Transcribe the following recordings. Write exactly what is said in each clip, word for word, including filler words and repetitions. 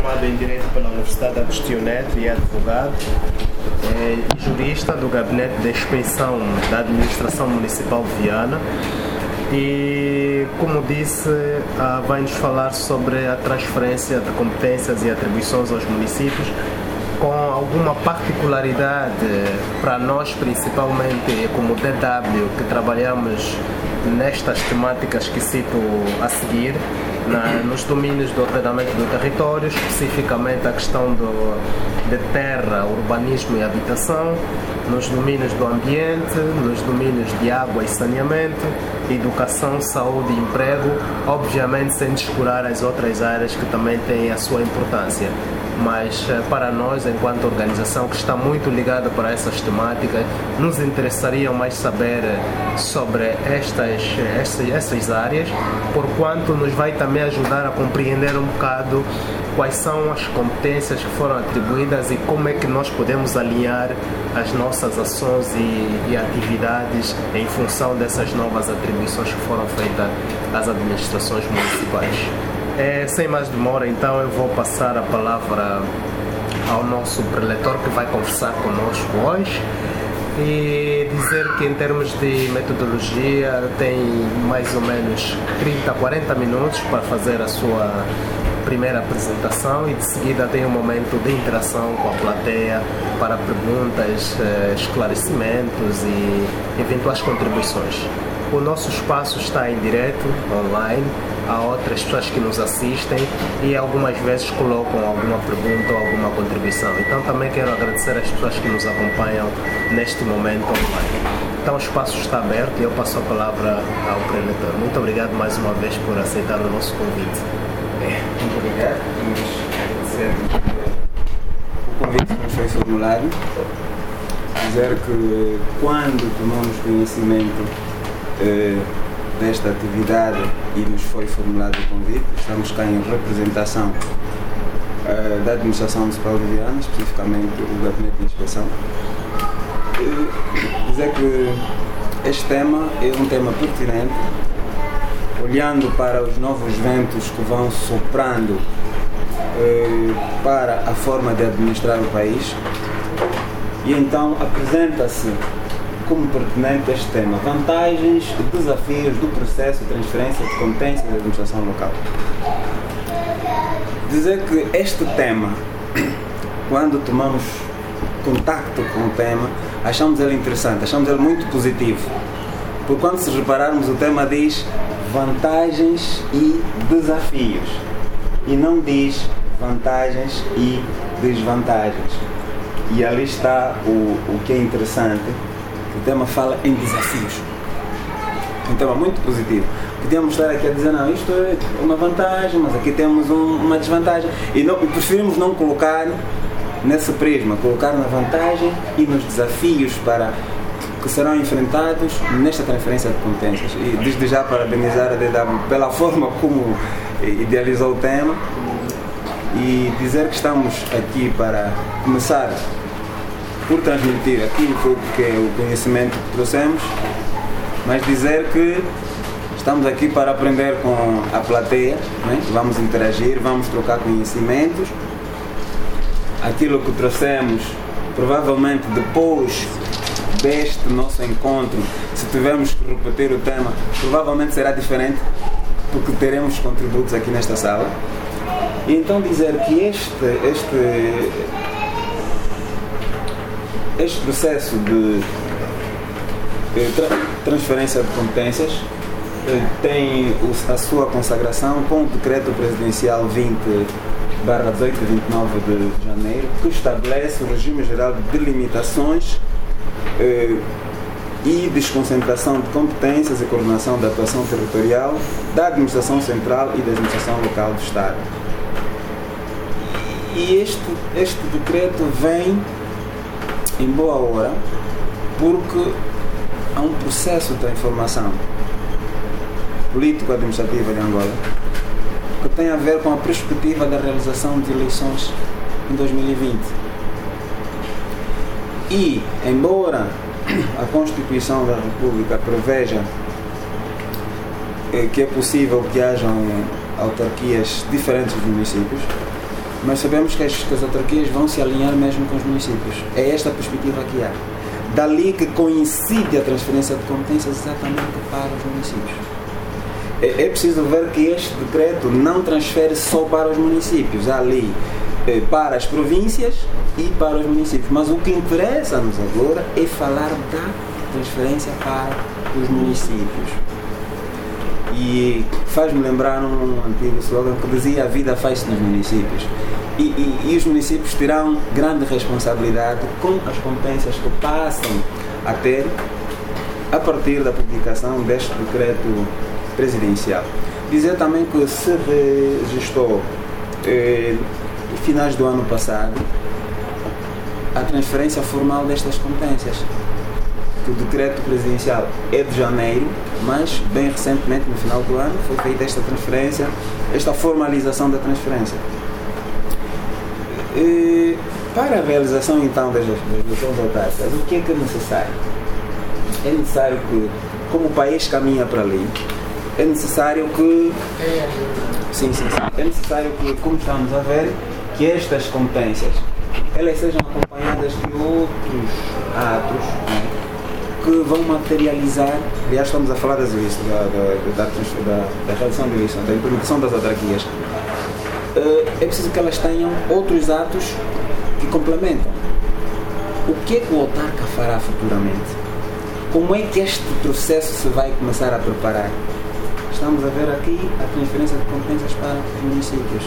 formado em Direito pela Universidade Agostinho Neto e é advogado, é jurista do Gabinete de Inspeção da Administração Municipal de Viana e, como disse, vai-nos falar sobre a transferência de competências e atribuições aos municípios, com alguma particularidade para nós, principalmente como D W, que trabalhamos nestas temáticas que cito a seguir, na, nos domínios do ordenamento do território, especificamente a questão do, de terra, urbanismo e habitação, nos domínios do ambiente, nos domínios de água e saneamento, educação, saúde e emprego, obviamente sem descurar as outras áreas que também têm a sua importância. Mas para nós, enquanto organização que está muito ligada para essas temáticas, nos interessaria mais saber sobre estas, estas, essas áreas, porquanto nos vai também ajudar a compreender um bocado quais são as competências que foram atribuídas e como é que nós podemos alinhar as nossas ações e, e atividades em função dessas novas atribuições que foram feitas às administrações municipais. É, sem mais demora, então, eu vou passar a palavra ao nosso preletor que vai conversar conosco hoje e dizer que, em termos de metodologia, tem mais ou menos trinta, quarenta minutos para fazer a sua primeira apresentação e, de seguida, tem um momento de interação com a plateia para perguntas, esclarecimentos e eventuais contribuições. O nosso espaço está em direto, online, há outras pessoas que nos assistem e algumas vezes colocam alguma pergunta ou alguma contribuição. Então também quero agradecer às pessoas que nos acompanham neste momento online. Então o espaço está aberto e eu passo a palavra ao preletor. Muito obrigado mais uma vez por aceitar o nosso convite. Muito obrigado. Vamos agradecer o convite que nos foi formulado. Dizer que quando tomamos conhecimento desta atividade e nos foi formulado o convite, estamos cá em representação uh, da Administração Municipal de Viana, especificamente o Gabinete de Inspeção. E dizer que este tema é um tema pertinente, olhando para os novos ventos que vão soprando uh, para a forma de administrar o país, e então apresenta-se como pertinente este tema: vantagens e desafios do processo de transferência de competências da administração local. Dizer que este tema, quando tomamos contacto com o tema, achamos ele interessante, achamos ele muito positivo. Porque quando se repararmos, o tema diz vantagens e desafios e não diz vantagens e desvantagens. E ali está o, o que é interessante. O tema fala em desafios. Um tema muito positivo. Podíamos estar aqui a dizer, não, isto é uma vantagem, mas aqui temos um, uma desvantagem. E, não, e preferimos não colocar nesse prisma, colocar na vantagem e nos desafios para, que serão enfrentados nesta transferência de competências. E desde já parabenizar a D W pela forma como idealizou o tema e dizer que estamos aqui para começar por transmitir aquilo que é o conhecimento que trouxemos, mas dizer que estamos aqui para aprender com a plateia, né? Vamos interagir, vamos trocar conhecimentos. Aquilo que trouxemos, provavelmente depois deste nosso encontro, se tivermos que repetir o tema, provavelmente será diferente, porque teremos contributos aqui nesta sala. E então dizer que este, este Este processo de tra transferência de competências tem a sua consagração com o Decreto Presidencial vinte barra dezoito de vinte e nove de janeiro, que estabelece o regime geral de delimitações eh, e desconcentração de competências e coordenação da atuação territorial da Administração Central e da Administração Local do Estado. E este, este decreto vem em boa hora, porque há um processo de transformação político-administrativa de Angola que tem a ver com a perspectiva da realização de eleições em dois mil e vinte. E, embora a Constituição da República preveja que é possível que hajam autarquias diferentes dos municípios, mas sabemos que as, que as autarquias vão se alinhar mesmo com os municípios. É esta a perspectiva que há. Dali que coincide a transferência de competências exatamente para os municípios. É, é preciso ver que este decreto não transfere só para os municípios, há ali eh, para as províncias e para os municípios. Mas o que interessa-nos agora é falar da transferência para os municípios. E faz-me lembrar um antigo slogan que dizia: a vida faz-se nos municípios. E, e, e os municípios terão grande responsabilidade com as competências que passam a ter a partir da publicação deste decreto presidencial. Dizer também que se registrou eh, finais do ano passado a transferência formal destas competências. O decreto presidencial é de janeiro, mas bem recentemente, no final do ano, foi feita esta transferência, esta formalização da transferência. E, para a realização então das eleições autárquicas, o que é que é necessário? É necessário que, como o país caminha para ali, é necessário que, sim, sim, sim, é necessário que, como estamos a ver, que estas competências elas sejam acompanhadas de outros atos, né, que vão materializar. Aliás, estamos a falar das eleições, da, da, da, da, da realização de eleições, da implementação das autarquias. É preciso que elas tenham outros atos que complementam. O que é que o autarca fará futuramente? Como é que este processo se vai começar a preparar? Estamos a ver aqui a transferência de competências para os municípios.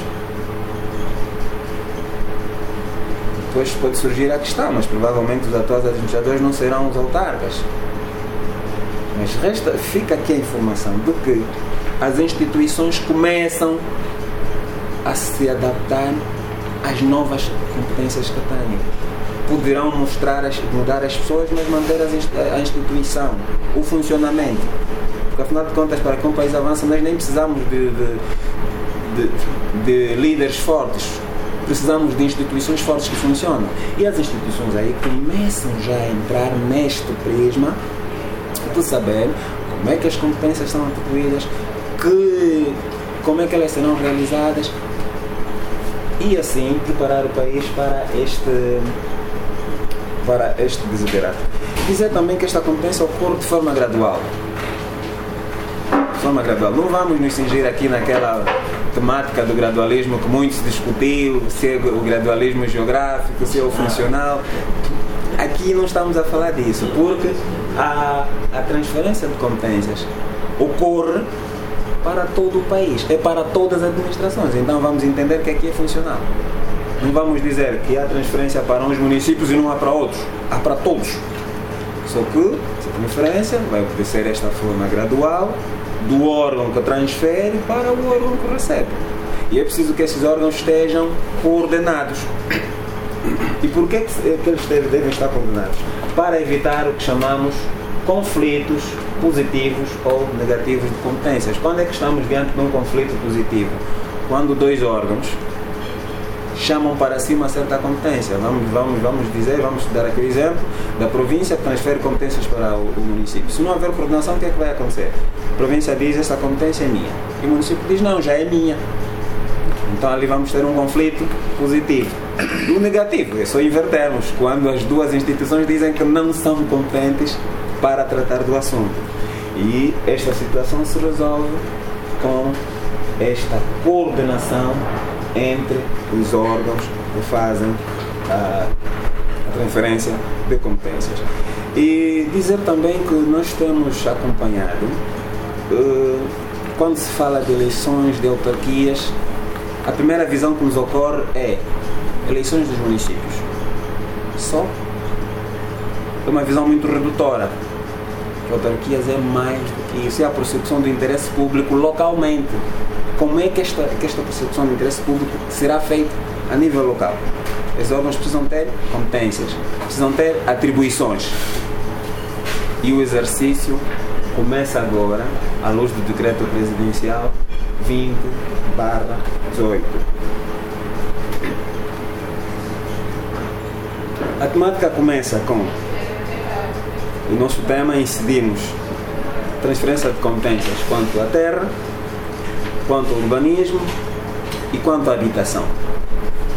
Depois pode surgir a questão, mas provavelmente os atuais administradores não serão os autarcas. Mas resta, fica aqui a informação de que as instituições começam a se adaptar às novas competências que têm. Poderão mostrar as, mudar as pessoas, mas manter as, a instituição, o funcionamento. Porque afinal de contas, para que um país avance, nós nem precisamos de, de, de, de líderes fortes. Precisamos de instituições fortes que funcionam. E as instituições aí começam já a entrar neste prisma de saber como é que as competências são atribuídas, que, como é que elas serão realizadas, e assim preparar o país para este, para este desiderato. Dizer também que esta competência ocorre de forma gradual. De forma gradual. Não vamos nos cingir aqui naquela temática do gradualismo que muito se discutiu, se é o gradualismo geográfico, se é o funcional. Aqui não estamos a falar disso, porque a, a transferência de competências ocorre para todo o país, é para todas as administrações. Então vamos entender que aqui é funcional. Não vamos dizer que há transferência para uns municípios e não há para outros. Há para todos. Só que essa transferência vai acontecer desta forma gradual, do órgão que transfere para o órgão que recebe. E é preciso que esses órgãos estejam coordenados. E por que, que eles devem estar coordenados? Para evitar o que chamamos conflitos positivos ou negativos de competências. Quando é que estamos diante de um conflito positivo? Quando dois órgãos chamam para si uma certa competência. Vamos, vamos, vamos dizer, vamos dar aqui o exemplo da província que transfere competências para o, o município. Se não houver coordenação, o que é que vai acontecer? A província diz: essa competência é minha. E o município diz: não, já é minha. Então ali vamos ter um conflito positivo. O negativo é só invertermos, quando as duas instituições dizem que não são competentes para tratar do assunto. E esta situação se resolve com esta coordenação entre os órgãos que fazem a, a transferência de competências. E dizer também que nós temos acompanhado, uh, quando se fala de eleições de autarquias, a primeira visão que nos ocorre é eleições dos municípios. Só é uma visão muito redutora. Que autarquias é mais do que isso, é a percepção do interesse público localmente. Como é que esta, que esta percepção do interesse público será feita a nível local? Esses órgãos precisam ter competências, precisam ter atribuições. E o exercício começa agora, à luz do decreto presidencial vinte barra dezoito. A temática começa com o nosso tema: incidimos transferência de competências quanto à terra, quanto ao urbanismo e quanto à habitação.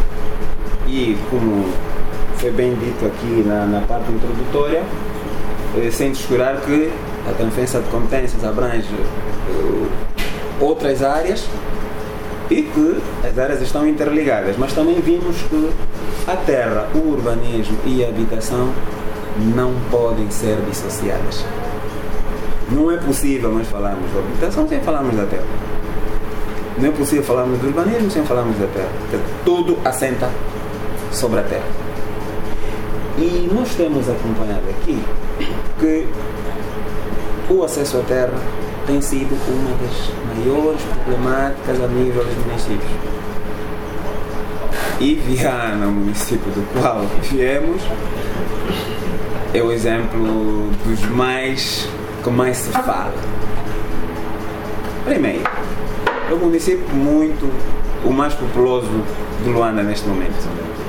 E como foi bem dito aqui na, na parte introdutória, eh, sem descurar que a transferência de competências abrange eh, outras áreas e que as áreas estão interligadas, mas também vimos que a terra, o urbanismo e a habitação não podem ser dissociadas. Não é possível nós falarmos da habitação sem falarmos da terra. Não é possível falarmos do urbanismo sem falarmos da terra, porque tudo assenta sobre a terra. E nós temos acompanhado aqui que o acesso à terra tem sido uma das maiores problemáticas a nível dos municípios. E Viana, o município do qual viemos, é o exemplo dos mais que mais se fala. Primeiro, é o município muito, o mais populoso de Luanda neste momento.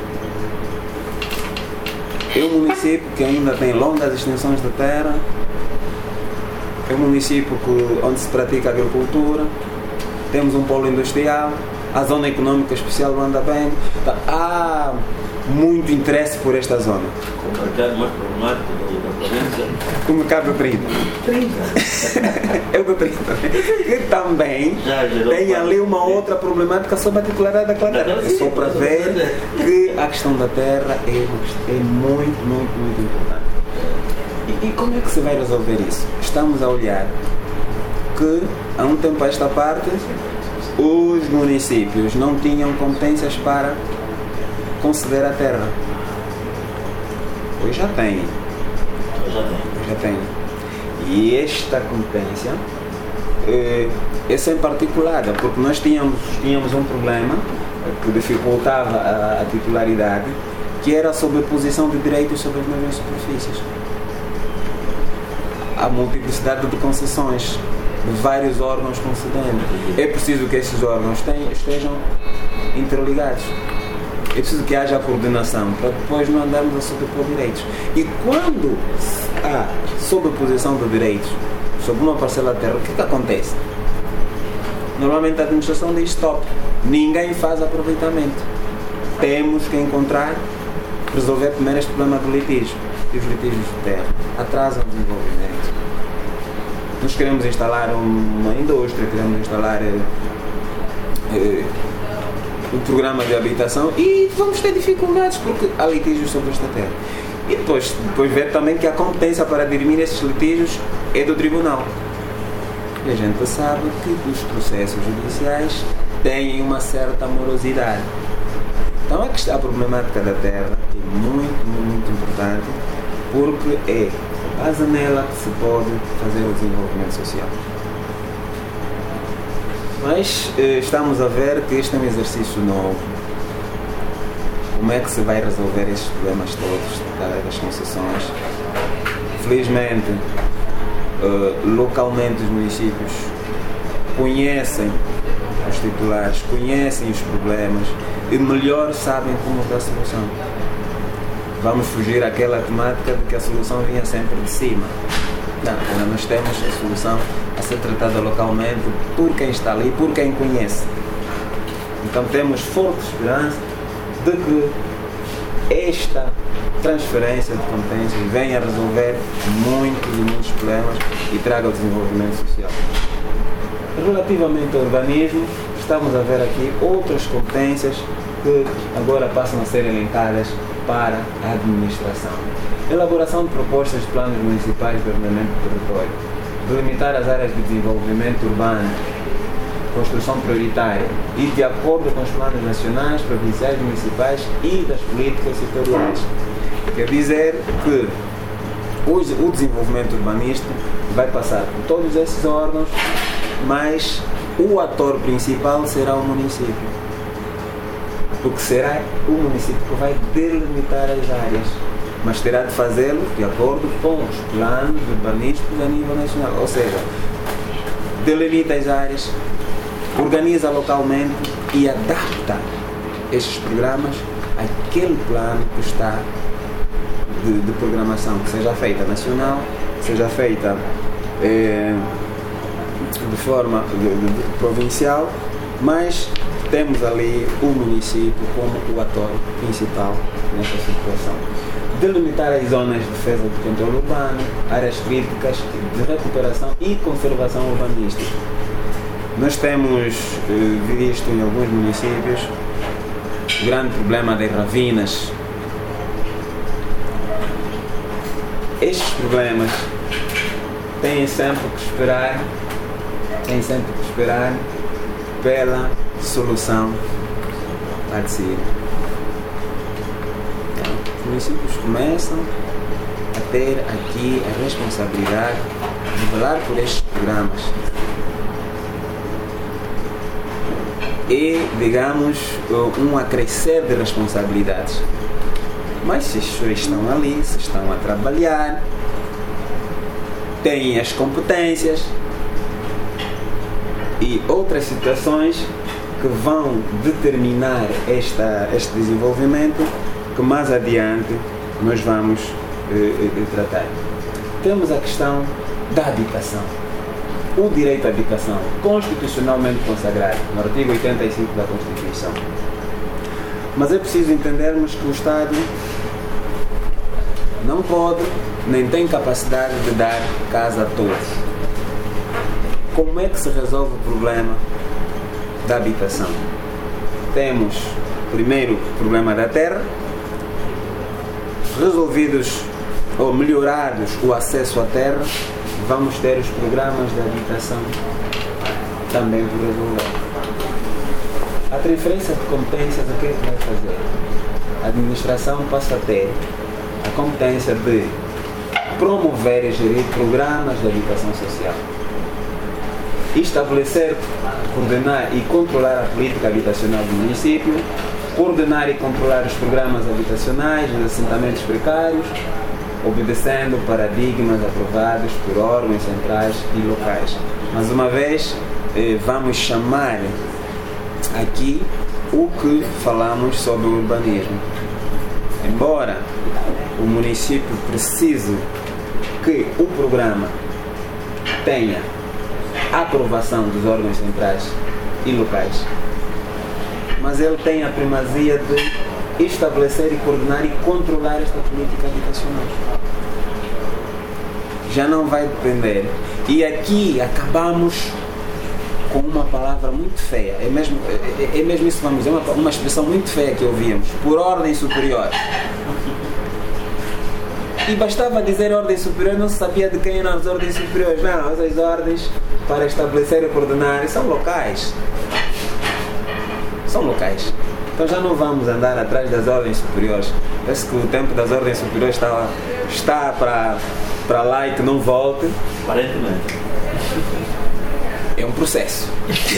É um município que ainda tem longas extensões de terra. É um município que, onde se pratica agricultura. Temos um polo industrial. A zona econômica especial Luanda Bem. Então, há muito interesse por esta zona. O mercado mais problemático da província. O mercado do trinta. trinta. É o do trinta. Que também tem ali uma outra problemática sobre a titularidade daquela terra. É só para ver que a questão da terra é, é muito, muito, muito importante. E, e como é que se vai resolver isso? Estamos a olhar que há um tempo a esta parte os municípios não tinham competências para conceder a terra. Hoje já têm. Já tem. Já tem. E esta competência é, é sempre articulada, porque nós tínhamos, tínhamos um problema que dificultava a, a titularidade, que era a sobreposição de direitos sobre as mesmas superfícies. A multiplicidade de concessões, de vários órgãos concedendo. É preciso que esses órgãos tenham, estejam interligados. É preciso que haja coordenação para depois não andarmos a sobrepor direitos. E quando há sobreposição de direitos sobre uma parcela de terra, o que, que acontece? Normalmente a administração diz stop. Ninguém faz aproveitamento. Temos que encontrar, resolver primeiro este problema do litígio. E os litígios de terra atrasam o desenvolvimento. Nós queremos instalar uma indústria, queremos instalar eh, eh, um programa de habitação e vamos ter dificuldades porque há litígios sobre esta terra. E depois, depois ver também que a competência para dirimir esses litígios é do tribunal. E a gente sabe que os processos judiciais têm uma certa morosidade. Então é a problemática da terra é muito, muito importante porque é a base nela que se pode fazer o desenvolvimento social. Mas eh, estamos a ver que este é um exercício novo. Como é que se vai resolver estes problemas todos das concessões? Felizmente, eh, localmente os municípios conhecem os titulares, conhecem os problemas e melhor sabem como dar a solução. Vamos fugir àquela temática de que a solução vinha sempre de cima. Não, nós temos a solução a ser tratada localmente por quem está ali, por quem conhece. Então temos forte esperança de que esta transferência de competências venha a resolver muitos e muitos problemas e traga o desenvolvimento social. Relativamente ao urbanismo, estamos a ver aqui outras competências que agora passam a ser elencadas para a administração. Elaboração de propostas de planos municipais de ordenamento do território, delimitar as áreas de desenvolvimento urbano, construção prioritária e de acordo com os planos nacionais, provinciais, municipais e das políticas setoriais. Quer dizer que o desenvolvimento urbanístico vai passar por todos esses órgãos, mas o ator principal será o município. Porque será o município que vai delimitar as áreas, mas terá de fazê-lo de acordo com os planos urbanísticos a nível nacional. Ou seja, delimita as áreas, organiza localmente e adapta estes programas àquele plano que está de, de programação, que seja feita nacional, que seja feita eh, de forma de, de, de provincial, mas temos ali o município como o ator principal nesta situação. Delimitar as zonas de defesa do controle urbano, áreas críticas de recuperação e conservação urbanística. Nós temos eh, visto em alguns municípios o grande problema das ravinas. Estes problemas têm sempre que esperar, têm sempre que esperar pela solução a decidir. Os municípios começam a ter aqui a responsabilidade de velar por estes programas e, digamos, um acrescer de responsabilidades. Mas se as pessoas estão ali, se estão a trabalhar, têm as competências e outras situações que vão determinar esta, este desenvolvimento que mais adiante nós vamos eh, eh, tratar. Temos a questão da habitação. O direito à habitação, constitucionalmente consagrado no artigo oitenta e cinco da Constituição. Mas é preciso entendermos que o Estado não pode, nem tem capacidade de dar casa a todos. Como é que se resolve o problema da habitação? Temos, primeiro, o problema da terra, resolvidos ou melhorados o acesso à terra, vamos ter os programas de habitação também por resolver. A transferência de competências, o que é que vai fazer? A administração passa a ter a competência de promover e gerir programas de habitação social, estabelecer, coordenar e controlar a política habitacional do município, coordenar e controlar os programas habitacionais nos assentamentos precários, obedecendo paradigmas aprovados por órgãos centrais e locais. Mais uma vez, eh, vamos chamar aqui o que falamos sobre o urbanismo. Embora o município precise que o programa tenha a aprovação dos órgãos centrais e locais, mas ele tem a primazia de estabelecer e coordenar e controlar esta política habitacional. Já não vai depender. E aqui acabamos com uma palavra muito feia. É mesmo, é, é mesmo isso que vamos dizer, uma, uma expressão muito feia que ouvíamos. Por ordem superior. E bastava dizer ordem superior, não se sabia de quem eram as ordens superiores. Não, as ordens para estabelecer e coordenar são locais. São locais. Então já não vamos andar atrás das ordens superiores. Parece que o tempo das ordens superiores está, está para, para lá e que não volte. Aparentemente. É um processo.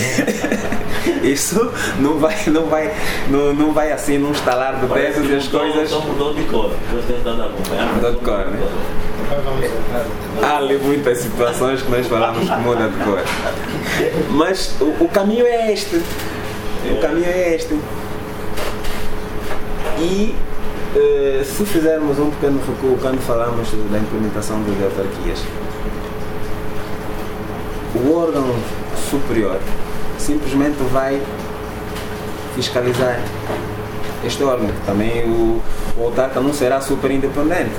Isso não vai, não vai, não, não vai assim num estalar de dedos e as coisas. Só mudou de cor. Estou tentando acompanhar. Mudou de cor, né? Há ali muitas situações que nós falamos que muda de cor. Mas o, o caminho é este. O caminho é este. E uh, se fizermos um pequeno recuo quando falamos da implementação das autarquias, o órgão superior simplesmente vai fiscalizar este órgão. Também o, o autarca não será super independente,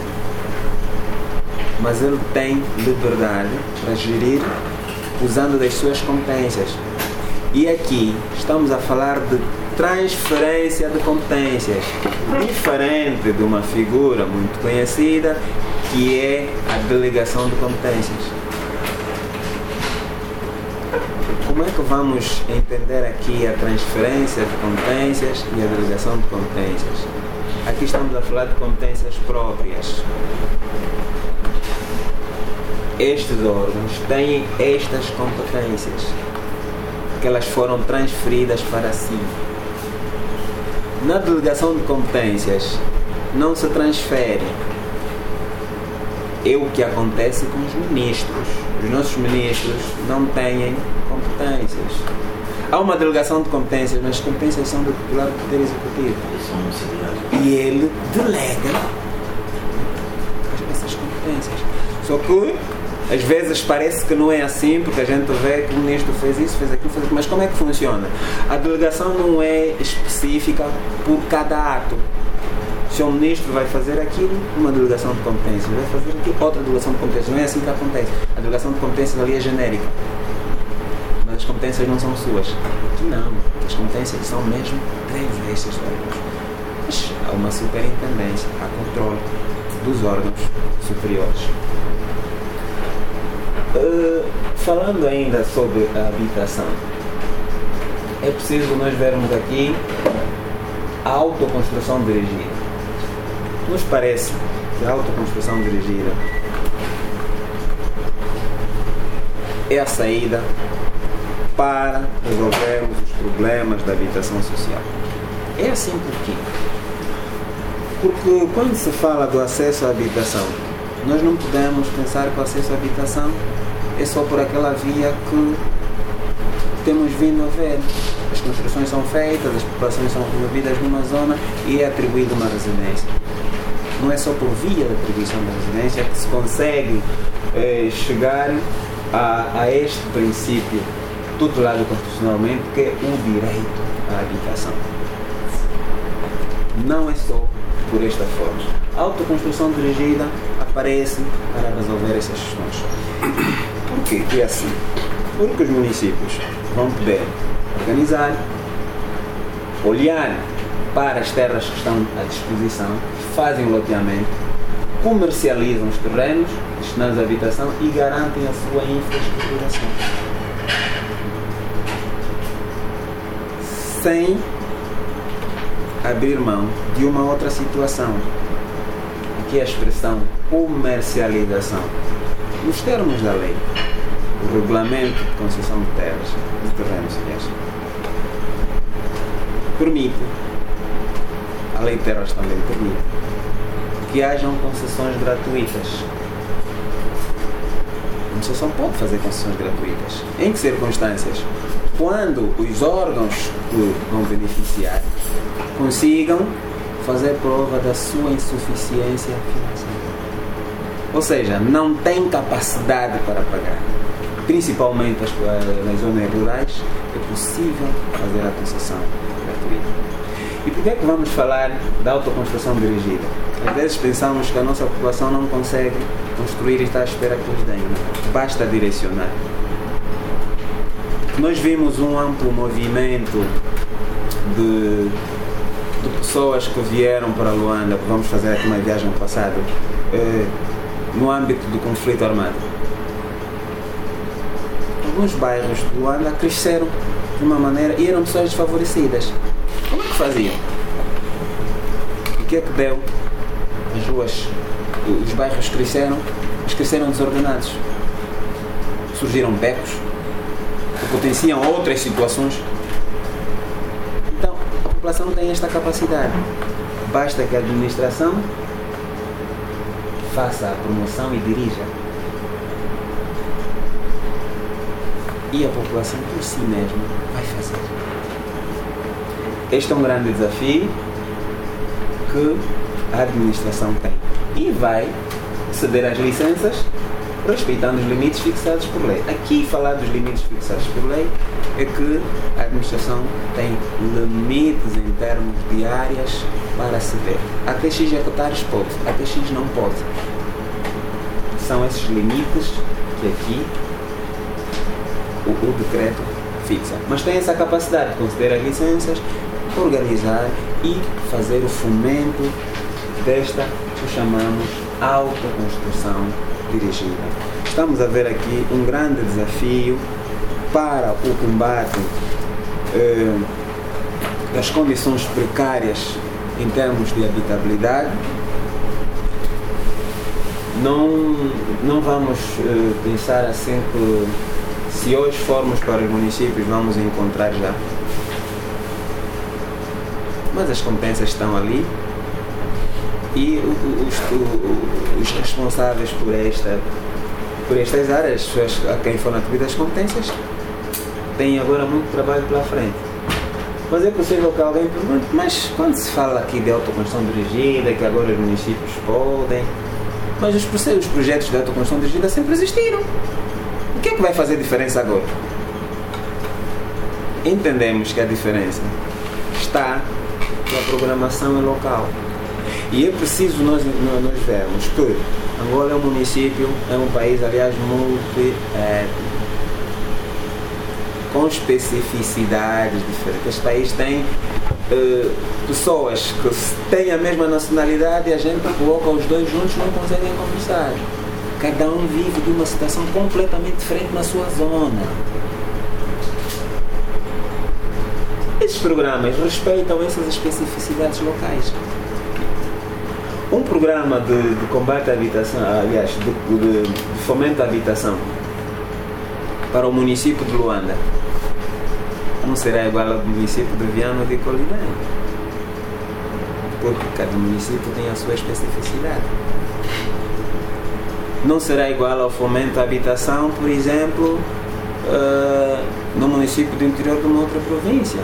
mas ele tem liberdade para gerir usando das suas competências. E aqui estamos a falar de transferência de competências, diferente de uma figura muito conhecida que é a delegação de competências. Como é que vamos entender aqui a transferência de competências e a delegação de competências? Aqui estamos a falar de competências próprias. Estes órgãos têm estas competências, que elas foram transferidas para si. Na delegação de competências não se transfere. É o que acontece com os ministros. Os nossos ministros não têm competências. Há uma delegação de competências, mas as competências são do titular do Poder Executivo. E ele delega essas competências. Só que Às vezes parece que não é assim, porque a gente vê que o ministro fez isso, fez aquilo, fez aquilo. Mas como é que funciona? A delegação não é específica por cada ato. Se o ministro vai fazer aquilo, uma delegação de competências, vai fazer aquilo, outra delegação de competências. Não é assim que acontece. A delegação de competências ali é genérica. Mas as competências não são suas. Aqui não. As competências são mesmo três destes órgãos. Mas há uma superintendência, há controle dos órgãos superiores. Uh, falando ainda sobre a habitação, é preciso nós vermos aqui a autoconstrução dirigida. Nos parece que a autoconstrução dirigida é a saída para resolvermos os problemas da habitação social. É assim por quê? Porque quando se fala do acesso à habitação, nós não podemos pensar que o acesso à habitação é só por aquela via que temos vindo a ver. As construções são feitas, as populações são removidas numa zona e é atribuída uma residência. Não é só por via da atribuição da residência que se consegue eh, chegar a, a este princípio tutelado constitucionalmente, que é o direito à habitação. Não é só por esta forma. A autoconstrução dirigida aparece para resolver essas questões. Por quê que é assim? Porque os municípios vão poder organizar, olhar para as terras que estão à disposição, fazem o loteamento, comercializam os terrenos destinados à habitação e garantem a sua infraestruturação. Sem abrir mão de uma outra situação, que é a expressão comercialização. Nos termos da lei, o regulamento de concessão de terras, de terrenos, aliás, permite, a lei de terras também permite, que hajam concessões gratuitas. A concessão pode fazer concessões gratuitas. Em que circunstâncias? Quando os órgãos que vão beneficiar consigam fazer prova da sua insuficiência financeira. Ou seja, não tem capacidade para pagar. Principalmente nas, nas zonas rurais, é possível fazer a concessão gratuita. E por que é que vamos falar da autoconstrução dirigida? Às vezes pensamos que a nossa população não consegue construir e está à espera que nos deem. Basta direcionar. Nós vimos um amplo movimento de, de pessoas que vieram para Luanda, vamos fazer aqui uma viagem no passado, eh, no âmbito do conflito armado. Alguns bairros de Luanda cresceram de uma maneira e eram pessoas desfavorecidas. Como é que faziam? O que é que deu? As ruas, os bairros cresceram, mas cresceram desordenados. Surgiram becos que potenciam outras situações. Então, a população não tem esta capacidade. Basta que a administração faça a promoção e dirija. E a população por si mesma vai fazer. Este é um grande desafio que a administração tem. E vai ceder as licenças respeitando os limites fixados por lei. Aqui, falar dos limites fixados por lei é que a administração tem limites em termos de áreas para ceder. Até X hectares pode, até X não pode. São esses limites que aqui o, o decreto fixa. Mas tem essa capacidade de conceder as licenças, organizar e fazer o fomento desta que chamamos autoconstrução dirigida. Estamos a ver aqui um grande desafio para o combate eh, das condições precárias em termos de habitabilidade. Não, não vamos eh, pensar assim que se hoje formos para os municípios vamos encontrar já. Mas as competências estão ali e os, os responsáveis por, esta, por estas áreas, as pessoas a quem foram atribuídas as competências, têm agora muito trabalho pela frente. Mas é possível que alguém pergunte, mas quando se fala aqui de autoconstrução dirigida, que agora os municípios podem, Mas os, os projetos de autoconstrução dirigida sempre existiram. O que é que vai fazer diferença agora? Entendemos que a diferença está na programação local. E é preciso nós, nós vermos que Angola é um município, é um país, aliás, multiétnico, com especificidades diferentes. Este país tem uh, pessoas que têm a mesma nacionalidade e a gente coloca os dois juntos e não conseguem conversar. Cada um vive de uma situação completamente diferente na sua zona. Esses programas respeitam essas especificidades locais. Um programa de, de combate à habitação, aliás, de, de, de fomento à habitação para o município de Luanda não será igual ao município de Viana ou de Colibé, porque cada município tem a sua especificidade. Não será igual ao fomento à habitação, por exemplo, uh, no município do interior de uma outra província.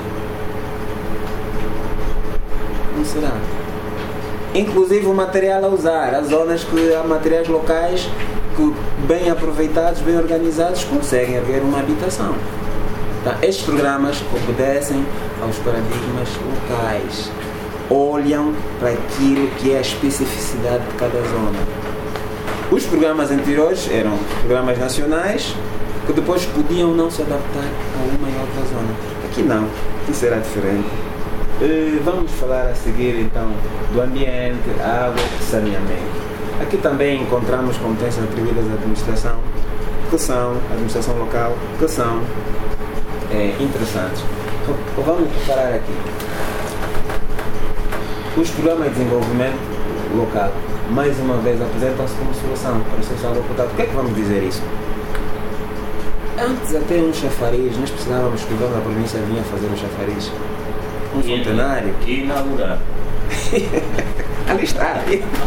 Não será. Inclusive o material a usar. Há zonas que há materiais locais que, bem aproveitados, bem organizados, conseguem erguer uma habitação. Tá? Estes programas obedecem aos paradigmas locais. Olham para aquilo que é a especificidade de cada zona. Os programas anteriores eram programas nacionais que depois podiam não se adaptar a uma e outra zona. Aqui não, aqui será diferente. Uh, vamos falar a seguir então do ambiente, água e saneamento. Aqui também encontramos competências atribuídas à administração, que são, administração local, que são é, interessantes. Então, vamos preparar aqui. Os programas de desenvolvimento local, mais uma vez, apresentam-se como solução para a solução do portal. Por que é que vamos dizer isso? Antes até um chafariz, nós precisávamos que o dono da província vinha fazer um chafariz. Um centenário. E inaugurar. Ali está.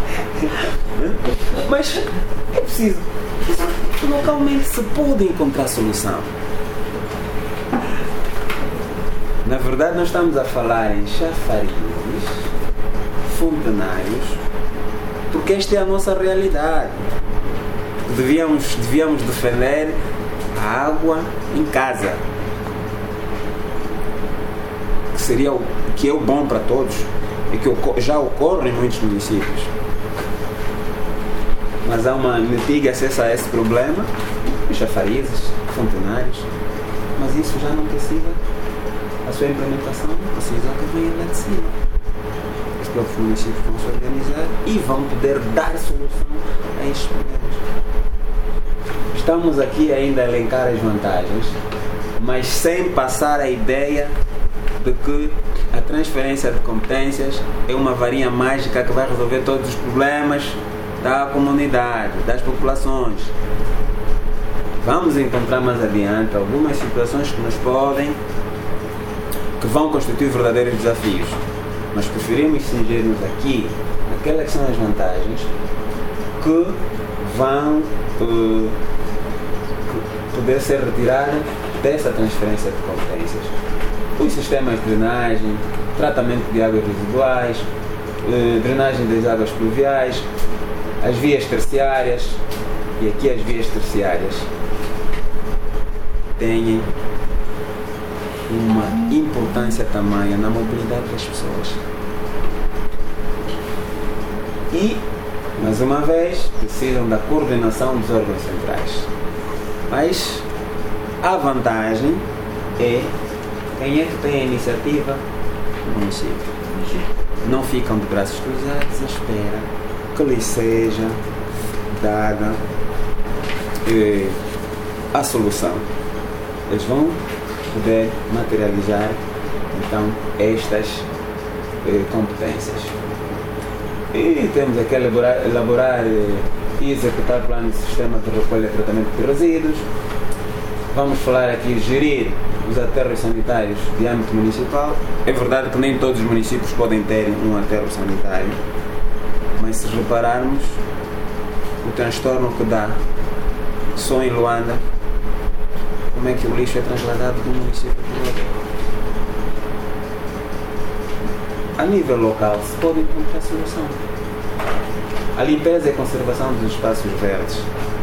Mas é preciso. Localmente se pode encontrar solução. Na verdade, nós estamos a falar em chafarizes, fontenários, porque esta é a nossa realidade. Devíamos, devíamos defender a água em casa. Seria o que é o bom para todos e que já ocorre em muitos municípios. Mas há uma antiga acesso a esse problema, chafarizes, fontenários, mas isso já não precisa, a sua implementação não precisa que venha lá de cima. Os próprios municípios vão se organizar e vão poder dar solução a estes problemas. Estamos aqui ainda a elencar as vantagens, mas sem passar a ideia de que a transferência de competências é uma varinha mágica que vai resolver todos os problemas da comunidade, das populações. Vamos encontrar mais adiante algumas situações que nos podem, que vão constituir verdadeiros desafios, mas preferimos cingir-nos aqui naquelas que são as vantagens que vão uh, poder ser retiradas dessa transferência de competências. Os sistemas de drenagem, tratamento de águas residuais, eh, drenagem das águas pluviais, as vias terciárias, e aqui as vias terciárias têm uma importância tamanha na mobilidade das pessoas. E, mais uma vez, precisam da coordenação dos órgãos centrais. Mas a vantagem é quem é que tem a iniciativa? O município. Não ficam de braços cruzados à espera que lhes seja dada eh, a solução. Eles vão poder materializar então estas eh, competências. E temos aqui a elaborar, elaborar eh, e executar plano de sistema de recolha e tratamento de resíduos. Vamos falar aqui de gerir os aterros sanitários de âmbito municipal. É verdade que nem todos os municípios podem ter um aterro sanitário, mas se repararmos o transtorno que dá só em Luanda, como é que o lixo é trasladado de um município para o outro. A nível local se pode encontrar solução. A limpeza e conservação dos espaços verdes.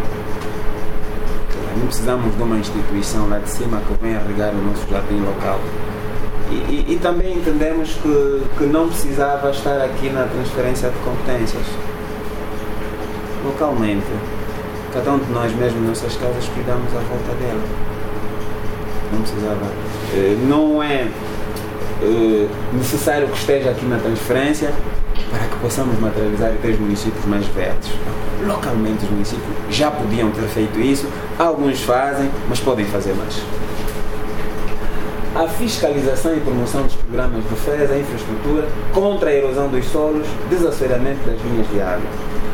Não precisamos de uma instituição lá de cima que venha regar o nosso jardim local. E, e, e também entendemos que, que não precisava estar aqui na transferência de competências. Localmente, cada um de nós mesmo nas nossas casas cuidamos à volta dela. Não precisava. Não é necessário que esteja aqui na transferência para que possamos materializar e ter os municípios mais verdes. Localmente os municípios já podiam ter feito isso, alguns fazem, mas podem fazer mais. A fiscalização e promoção dos programas de defesa da infraestrutura contra a erosão dos solos, desassoreamento das linhas de água.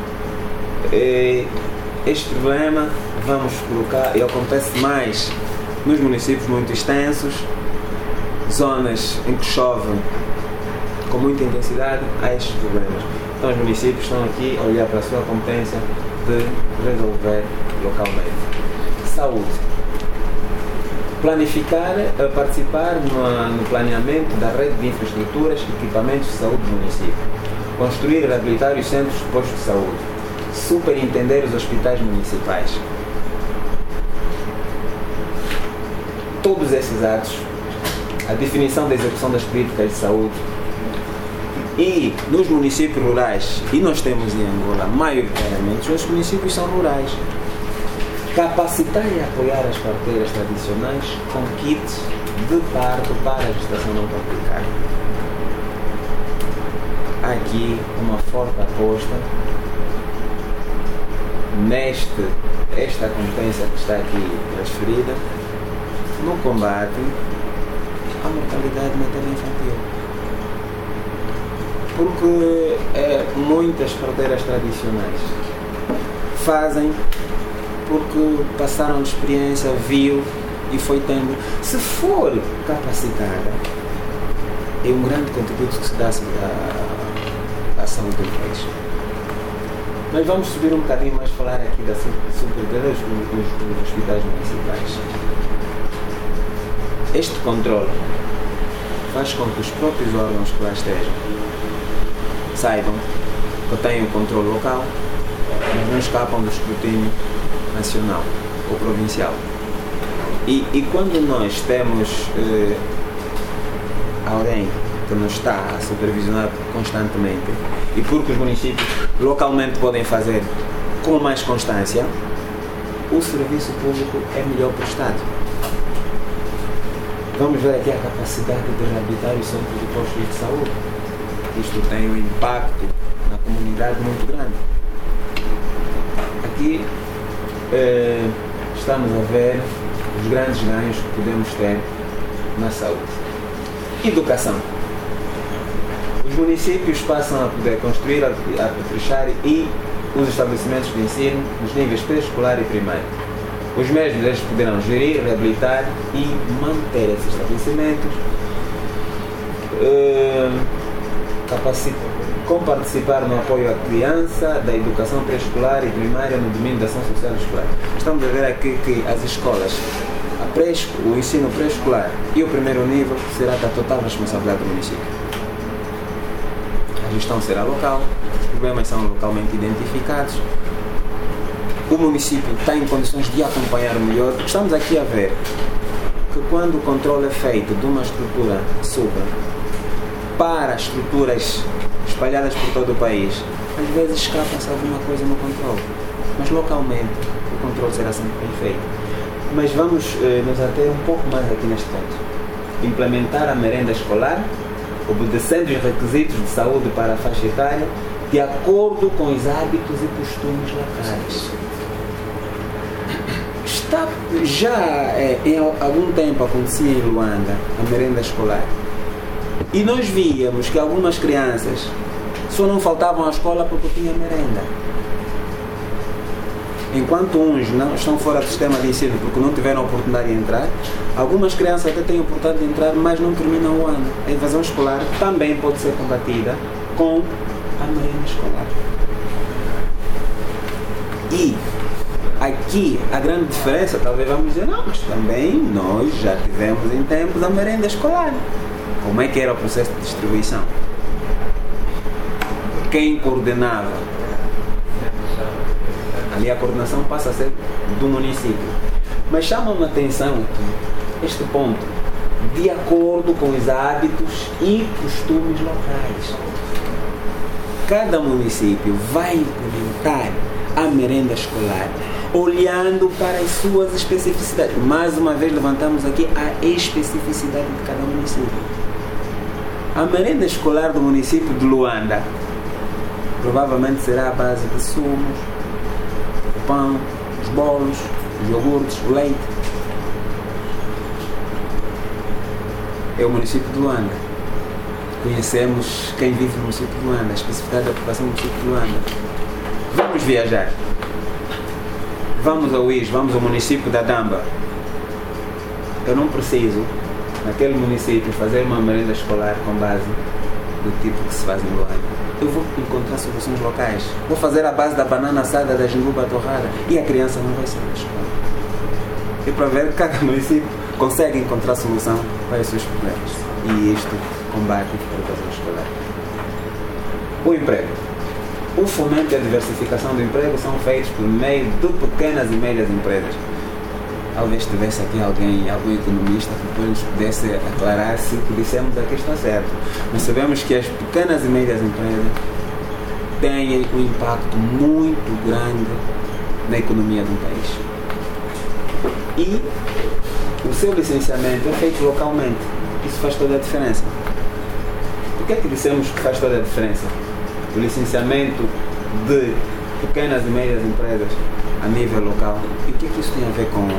Este problema vamos colocar, e acontece mais nos municípios muito extensos, zonas em que chove com muita intensidade, há estes problemas. Então os municípios estão aqui a olhar para a sua competência de resolver localmente. Saúde. Planificar, participar no, no planeamento da rede de infraestruturas e equipamentos de saúde do município. Construir e reabilitar os centros de postos de saúde. Superintender os hospitais municipais. Todos esses atos, a definição da execução das políticas de saúde, e nos municípios rurais, e nós temos em Angola, maioritariamente, os municípios são rurais. Capacitar e apoiar as parteiras tradicionais com kits de parto para a gestação não complicada. Há aqui uma forte aposta neste, esta competência que está aqui transferida no combate à mortalidade materno-infantil. Porque é, muitas parteiras tradicionais fazem porque passaram de experiência, viu e foi tendo. Se for capacitada, é um grande contributo que se dá à, à saúde do país. Mas vamos subir um bocadinho mais, falar aqui da superintendência dos, dos hospitais municipais. Este controle faz com que os próprios órgãos que lá estejam saibam que têm o controle local, mas não escapam do escrutínio nacional ou provincial. E, e quando nós temos eh, alguém que nos está a supervisionar constantemente, e porque os municípios localmente podem fazer com mais constância, o serviço público é melhor prestado. Vamos ver aqui a capacidade de reabilitar os centros de postos de saúde. Isto tem um impacto na comunidade muito grande. Aqui eh, estamos a ver os grandes ganhos que podemos ter na saúde. Educação. Os municípios passam a poder construir, apetrechar e os estabelecimentos de ensino nos níveis pré-escolar e primário. Os mesmos eles poderão gerir, reabilitar e manter esses estabelecimentos, eh, com participar no apoio à criança, da educação pré-escolar e primária no domínio da ação social escolar. Estamos a ver aqui que as escolas, a pré o ensino pré-escolar e o primeiro nível será da total responsabilidade do município. A gestão será local, os problemas são localmente identificados, o município está em condições de acompanhar melhor. Estamos aqui a ver que quando o controle é feito de uma estrutura super para estruturas espalhadas por todo o país, às vezes escapa-se alguma coisa no controle, mas localmente o controle será sempre bem feito. Mas vamos eh, nos ater um pouco mais aqui neste ponto. Implementar a merenda escolar, obedecendo os requisitos de saúde para a faixa etária, de acordo com os hábitos e costumes locais. Está, já é, em algum tempo acontecia em Luanda a merenda escolar. E nós víamos que algumas crianças só não faltavam à escola porque tinham merenda. Enquanto uns não estão fora do sistema de ensino porque não tiveram a oportunidade de entrar, algumas crianças até têm a oportunidade de entrar, mas não terminam o ano. A evasão escolar também pode ser combatida com a merenda escolar. E aqui a grande diferença, talvez vamos dizer, não, mas também nós já tivemos em tempos a merenda escolar. Como é que era o processo de distribuição? Quem coordenava Ali a coordenação passa a ser do município. Mas chama-me a atenção aqui este ponto, de acordo com os hábitos e costumes locais. Cada município vai implementar a merenda escolar olhando para as suas especificidades. Mais uma vez levantamos aqui a especificidade de cada município. A merenda escolar do município de Luanda provavelmente será a base de sumos, o pão, os bolos, os iogurtes, o leite. É o município de Luanda. Conhecemos quem vive no município de Luanda, a especificidade da população do município de Luanda. Vamos viajar. Vamos ao I S, vamos ao município da Damba. Eu não preciso, naquele município, fazer uma merenda escolar com base do tipo que se faz em Luanda. Eu vou encontrar soluções locais. Vou fazer a base da banana assada, da gengibre torrada, e a criança não vai sair da escola. E para ver que cada município consegue encontrar solução para os seus problemas. E isto combate a educação escolar. O emprego. O fomento e a diversificação do emprego são feitos por meio de pequenas e médias empresas. Talvez tivesse aqui alguém, algum economista que depois nos pudesse aclarar se o que dissemos aqui está certo. Nós sabemos que as pequenas e médias empresas têm um impacto muito grande na economia de um país. E o seu licenciamento é feito localmente. Isso faz toda a diferença. Por que é que dissemos que faz toda a diferença? O licenciamento de pequenas e médias empresas a nível local. E o que é que isso tem a ver com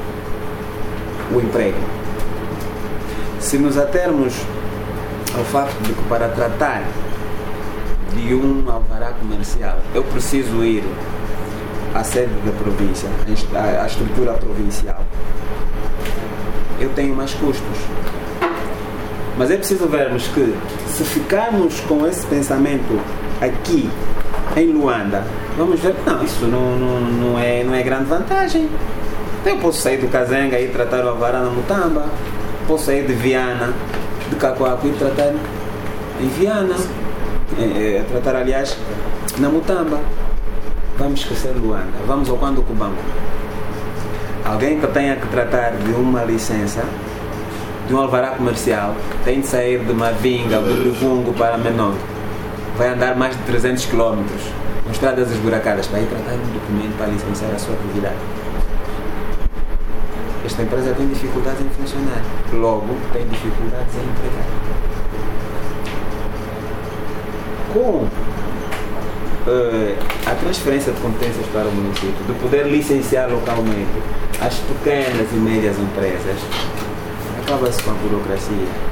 o emprego? Se nos atermos ao facto de que para tratar de um alvará comercial eu preciso ir à sede da província, à estrutura provincial, eu tenho mais custos. Mas é preciso vermos que se ficarmos com esse pensamento aqui em Luanda, vamos ver que não, isso não, não, não, é, não é grande vantagem. Eu posso sair do Kazenga e tratar o alvará na Mutamba, posso sair de Viana, de Cacoaco e tratar em Viana, é, é, tratar aliás na Mutamba. Vamos esquecer Luanda, vamos ao Quando Cubango. Alguém que tenha que tratar de uma licença, de um alvará comercial, tem de sair de Mavinga ou de Rivungo para Menongue. Vai andar mais de trezentos quilómetros com estradas esburacadas para ir tratar um documento para licenciar a sua atividade. Esta empresa tem dificuldades em funcionar, logo tem dificuldades em empregar. Com uh, a transferência de competências para o município, de poder licenciar localmente as pequenas e médias empresas, acaba-se com a burocracia.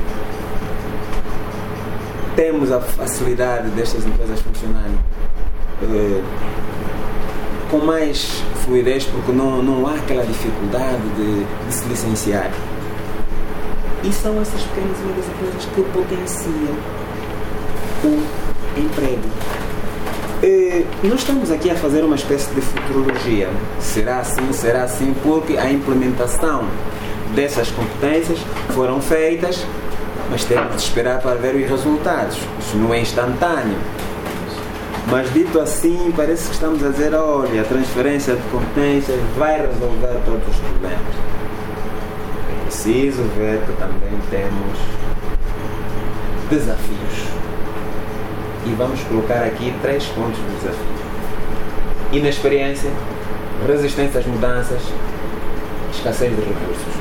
Temos a facilidade destas empresas funcionarem uh, com mais fluidez, porque não, não há aquela dificuldade de, de se licenciar. E são essas pequenas e médias empresas que potenciam o emprego. Uh, nós estamos aqui a fazer uma espécie de futurologia. Será assim, será assim, porque a implementação dessas competências foram feitas, mas temos de esperar para ver os resultados. Isso não é instantâneo. Mas dito assim, parece que estamos a dizer, olha, a transferência de competências vai resolver todos os problemas. É preciso ver que também temos desafios. E vamos colocar aqui três pontos de desafio: inexperiência, resistência às mudanças, escassez de recursos.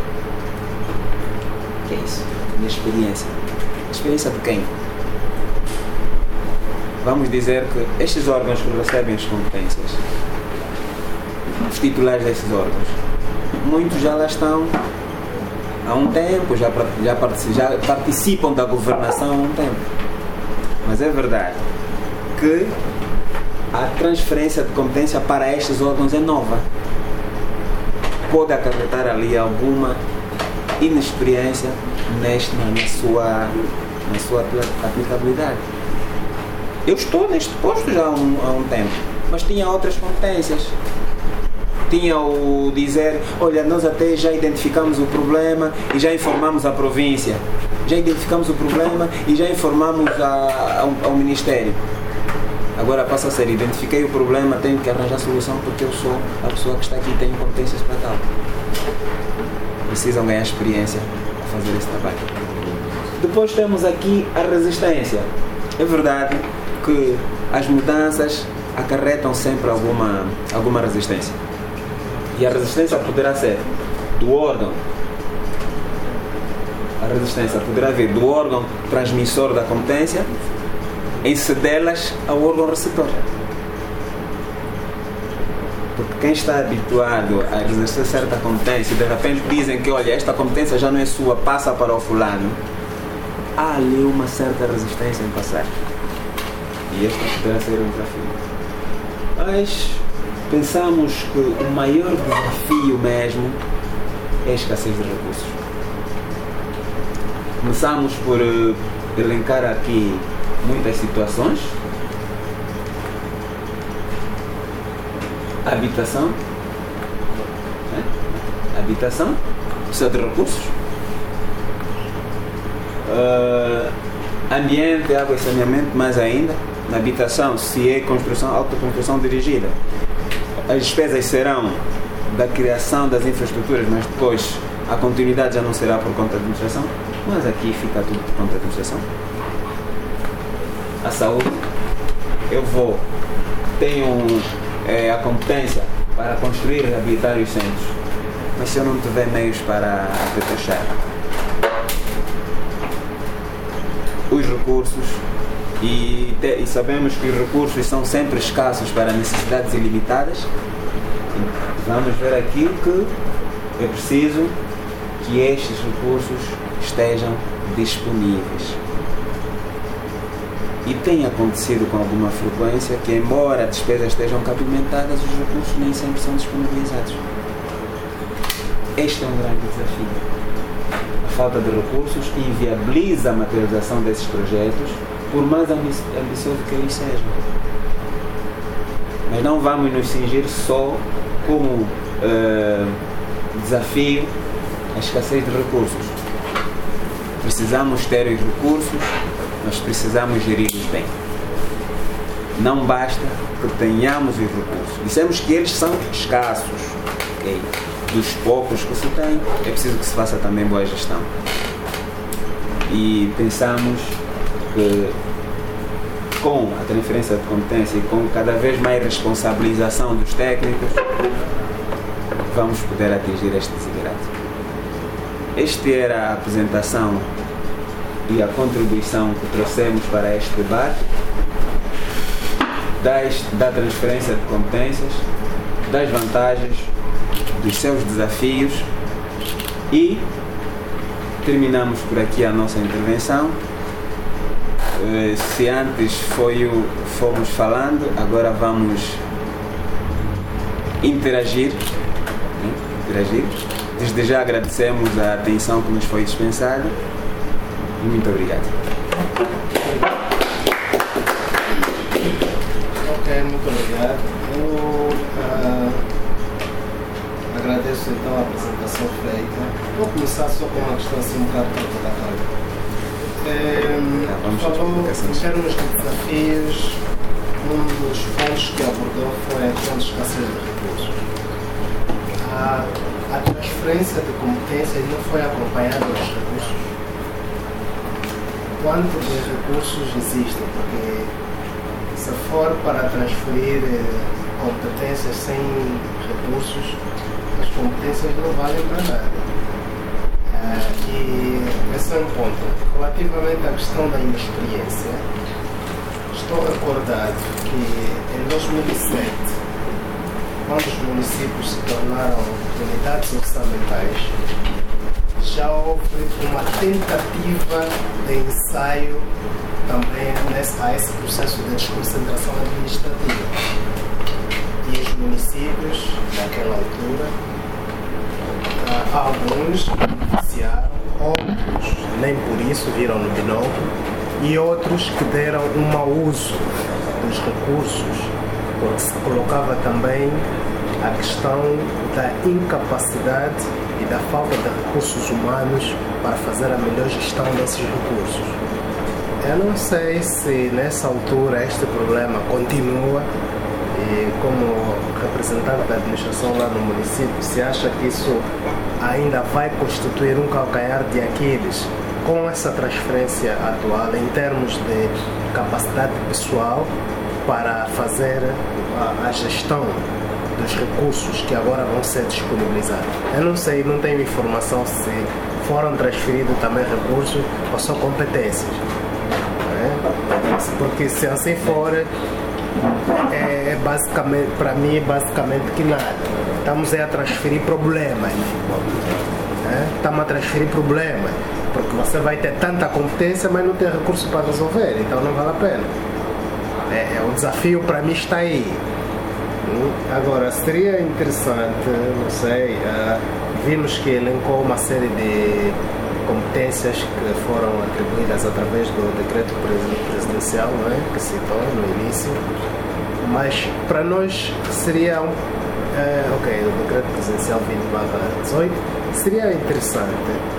O que é isso? Inexperiência. Experiência de quem? Vamos dizer que estes órgãos que recebem as competências, os titulares desses órgãos, muitos já lá estão há um tempo, já, já, já participam da governação há um tempo. Mas é verdade que a transferência de competência para estes órgãos é nova. Pode acarretar ali alguma inexperiência neste, na, sua, na sua aplicabilidade. Eu estou neste posto já há um, há um tempo, mas tinha outras competências. Tinha o dizer, olha, nós até já identificamos o problema e já informamos a província. Já identificamos o problema e já informamos a, ao, ao Ministério. Agora passa a ser, identifiquei o problema, tenho que arranjar a solução porque eu sou a pessoa que está aqui e tenho competências para tal. Precisam ganhar experiência a fazer esse trabalho. Depois temos aqui a resistência. É verdade que as mudanças acarretam sempre alguma, alguma resistência. E a resistência poderá ser do órgão. A resistência poderá vir do órgão transmissor da competência em cedê-las ao órgão receptor. Porque quem está habituado a exercer certa competência e de repente dizem que, olha, esta competência já não é sua, passa para o fulano, há ali uma certa resistência em passar. E este poderá ser um desafio. Mas pensamos que o maior desafio mesmo é a escassez de recursos. Começamos por uh, elencar aqui muitas situações. Habitação, né? Habitação, precisa de recursos. Uh, ambiente, água e saneamento, mais ainda. Na habitação, se é construção, autoconstrução dirigida, as despesas serão da criação das infraestruturas, mas depois a continuidade já não será por conta da administração, mas aqui fica tudo por conta da administração. A saúde, eu vou, tenho é, a competência para construir e reabilitar os centros, mas se eu não tiver meios para apetechar os recursos, e, te, e sabemos que os recursos são sempre escassos para necessidades ilimitadas, vamos ver aquilo que é preciso que estes recursos estejam disponíveis. E tem acontecido com alguma frequência que, embora as despesas estejam capimentadas, os recursos nem sempre são disponibilizados. Este é um grande desafio. A falta de recursos inviabiliza a materialização desses projetos, por mais ambicioso que eles sejam. Mas não vamos nos cingir só como uh, desafio a escassez de recursos. Precisamos ter os recursos, mas precisamos geri-los bem. Não basta que tenhamos os recursos. Dissemos que eles são escassos. Okay? Dos poucos que se tem, é preciso que se faça também boa gestão. E pensamos que com a transferência de competência e com cada vez mais responsabilização dos técnicos, vamos poder atingir este desiderato. Esta era a apresentação e a contribuição que trouxemos para este debate das, da transferência de competências, das vantagens, dos seus desafios, e terminamos por aqui a nossa intervenção. Se antes foi o, fomos falando, agora vamos interagir, né? interagir. Desde já agradecemos a atenção que nos foi dispensada. Muito obrigado. Ok, muito obrigado. Eu uh, agradeço então a apresentação feita. Vou começar só com uma questão assim um bocado provocatória. É, falou em termos de desafios, um dos pontos que abordou foi a questão de escassez de recursos. A, a transferência de competências não foi acompanhada dos recursos. Quanto de recursos existem? Porque se for para transferir competências sem recursos, as competências não valem para nada. Uh, e esse é um ponto. Relativamente à questão da inexperiência, estou recordado que em dois mil e sete, quando os municípios se tornaram unidades orçamentais, já houve uma tentativa de ensaio também nesse, a esse processo de desconcentração administrativa. E os municípios, naquela altura, uh, alguns beneficiaram, outros nem por isso viram no binóculo, e outros que deram um mau uso dos recursos, porque se colocava também a questão da incapacidade e da falta de recursos humanos para fazer a melhor gestão desses recursos. Eu não sei se nessa altura este problema continua e como representante da administração lá no município, se acha que isso ainda vai constituir um calcanhar de Aquiles com essa transferência atual em termos de capacidade pessoal para fazer a, a gestão dos recursos que agora vão ser disponibilizados. Eu não sei, não tenho informação se foram transferidos também recursos ou só competências. É? Porque se assim for, é basicamente, para mim, é basicamente que nada. Estamos a transferir problemas. É? Estamos a transferir problemas. Porque você vai ter tanta competência, mas não tem recurso para resolver, então não vale a pena. É, é, o desafio para mim está aí. Agora, seria interessante, não sei, uh, vimos que elencou uma série de competências que foram atribuídas através do decreto presidencial, não é? Que citou no início, mas para nós seria um, uh, ok, o decreto presidencial vinte barra dezoito, seria interessante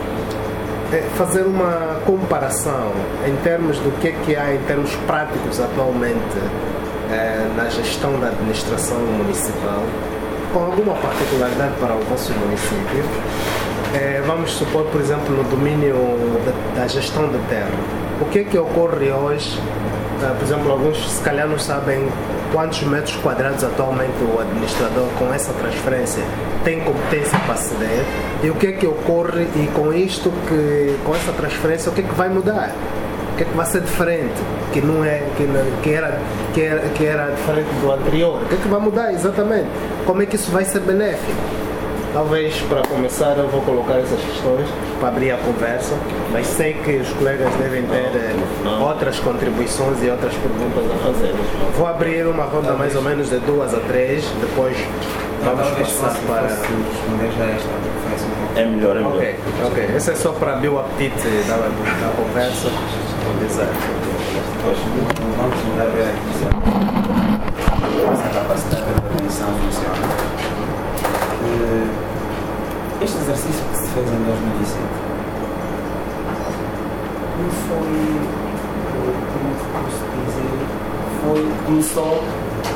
fazer uma comparação em termos do que é que há em termos práticos atualmente eh, na gestão da administração municipal, com alguma particularidade para o vosso município. Eh, vamos supor, por exemplo, no domínio da, da gestão de terra. O que é que ocorre hoje? Eh, por exemplo, alguns se calhar não sabem quantos metros quadrados atualmente o administrador com essa transferência tem competência para ceder e o que é que ocorre e com isto, que, com essa transferência, o que é que vai mudar? O que é que vai ser diferente? Que, não é, que, não, que, era, que, era, que era diferente do anterior? O que é que vai mudar exatamente? Como é que isso vai ser benéfico? Talvez, para começar, eu vou colocar essas questões para abrir a conversa, mas sei que os colegas devem ter outras contribuições e outras perguntas a fazer. Vou abrir uma ronda mais ou menos de duas a três, depois vamos passar para... responder já esta. É melhor, é melhor. Ok, ok. Esse é só para abrir o apetite da, da conversa. Exato. Vamos mudar a essa capacidade de prevenção funciona. Este exercício que se fez em dois mil e sete não foi, como posso dizer, foi, começou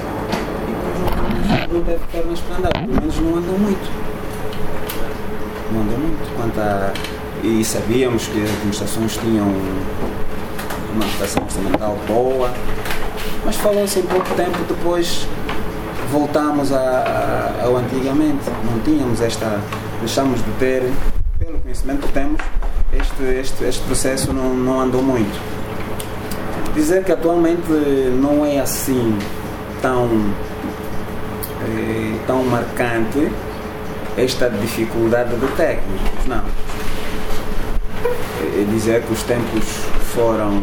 e depois não deve ficar mais para andar, pelo menos não andou muito. Não andou muito. Quanto a, e sabíamos que as administrações tinham uma dotação orçamental boa, mas falou-se em pouco tempo, depois voltamos a, a, ao antigamente, não tínhamos esta, deixamos de ter, pelo conhecimento que temos, este, este, este processo não, não andou muito. Dizer que atualmente não é assim tão, eh, tão marcante esta dificuldade de técnicos, não. É dizer que os tempos foram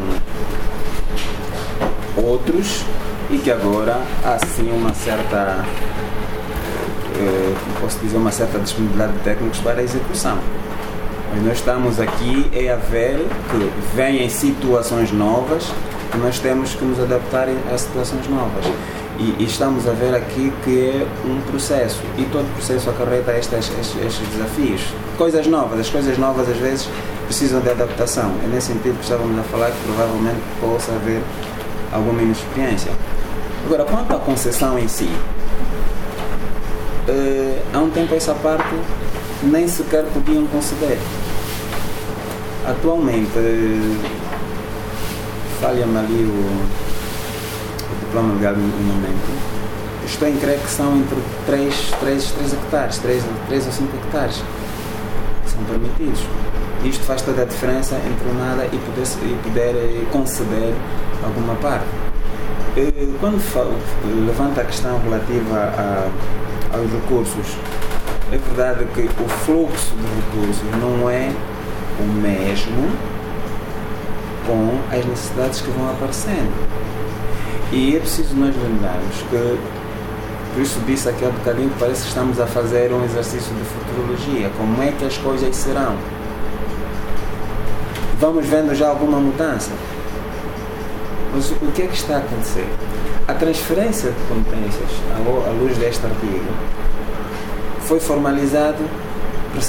outros e que agora há sim uma certa, eh, posso dizer, uma certa disponibilidade de técnicos para a execução. Mas nós estamos aqui é a ver que vêm situações novas que nós temos que nos adaptar a situações novas. E, e estamos a ver aqui que é um processo e todo processo acarreta estes, estes, estes desafios. Coisas novas, as coisas novas às vezes precisam de adaptação. É nesse sentido que estávamos a falar que provavelmente possa haver alguma inexperiência. Agora, quanto à concessão em si, uh, há um tempo essa parte nem sequer podiam conceder. Atualmente, uh, falha-me ali o, o diploma legal no momento, estou em crer que são entre três hectares, três ou cinco hectares que são permitidos. Isto faz toda a diferença entre o nada e poder, e poder conceder alguma parte. Quando falo, levanta a questão relativa a, aos recursos, é verdade que o fluxo de recursos não é o mesmo com as necessidades que vão aparecendo. E é preciso nós lembrarmos que, por isso disse aqui há bocadinho, que parece que estamos a fazer um exercício de futurologia. Como é que as coisas serão? Vamos vendo já alguma mudança. Mas o que é que está a acontecer? A transferência de competências, à luz deste artigo, foi formalizado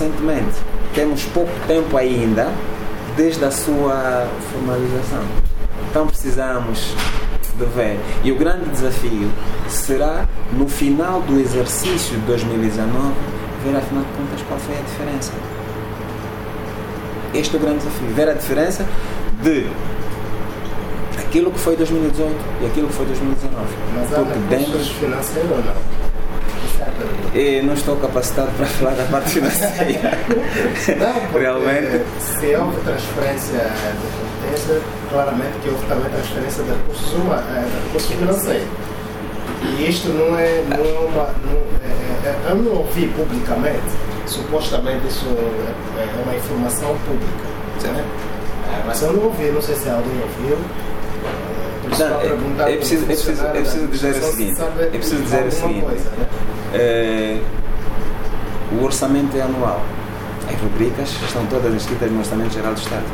recentemente. Temos pouco tempo ainda desde a sua formalização. Então precisamos de ver. E o grande desafio será, no final do exercício de dois mil e dezanove, ver afinal de contas qual foi a diferença. Este é o grande desafio. Ver a diferença de aquilo que foi dois mil e dezoito e aquilo que foi dois mil e dezanove. Mas há recursos financeiros ou não? Eu não estou capacitado para falar da parte financeira. Não, porque realmente. Se houve transferência de competência, claramente que houve também transferência de recursos, uma, de recursos financeiros. E isto não é, não é uma. Não, é, é, eu não ouvi publicamente, supostamente isso é, é uma informação pública. Né? Mas eu não ouvi, não sei se alguém ouviu. Não, é, é, preciso, é, preciso, é preciso dizer o seguinte, é preciso dizer o seguinte, coisa, né? é, o orçamento é anual, as rubricas estão todas inscritas no Orçamento Geral do Estado.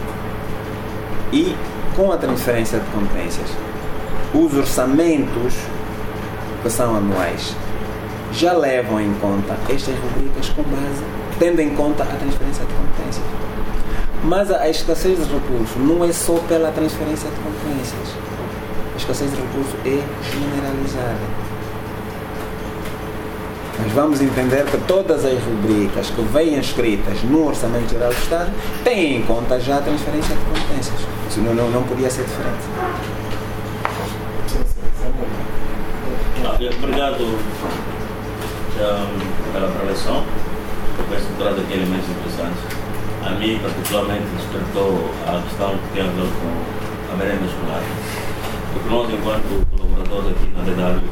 E com a transferência de competências, os orçamentos que são anuais já levam em conta estas rubricas com base, tendo em conta a transferência de competências. Mas a escassez de recursos não é só pela transferência de competências. A escassez de recursos é generalizada. Nós vamos entender que todas as rubricas que vêm escritas no Orçamento Geral do Estado têm em conta já a transferência de competências. Isso não, não, não podia ser diferente. Obrigado um, pela preleção. Eu penso que traz aqui elementos interessantes. A mim, particularmente, despertou a questão que tem a ver com a merenda escolar. Porque nós, enquanto colaboradores aqui na D W,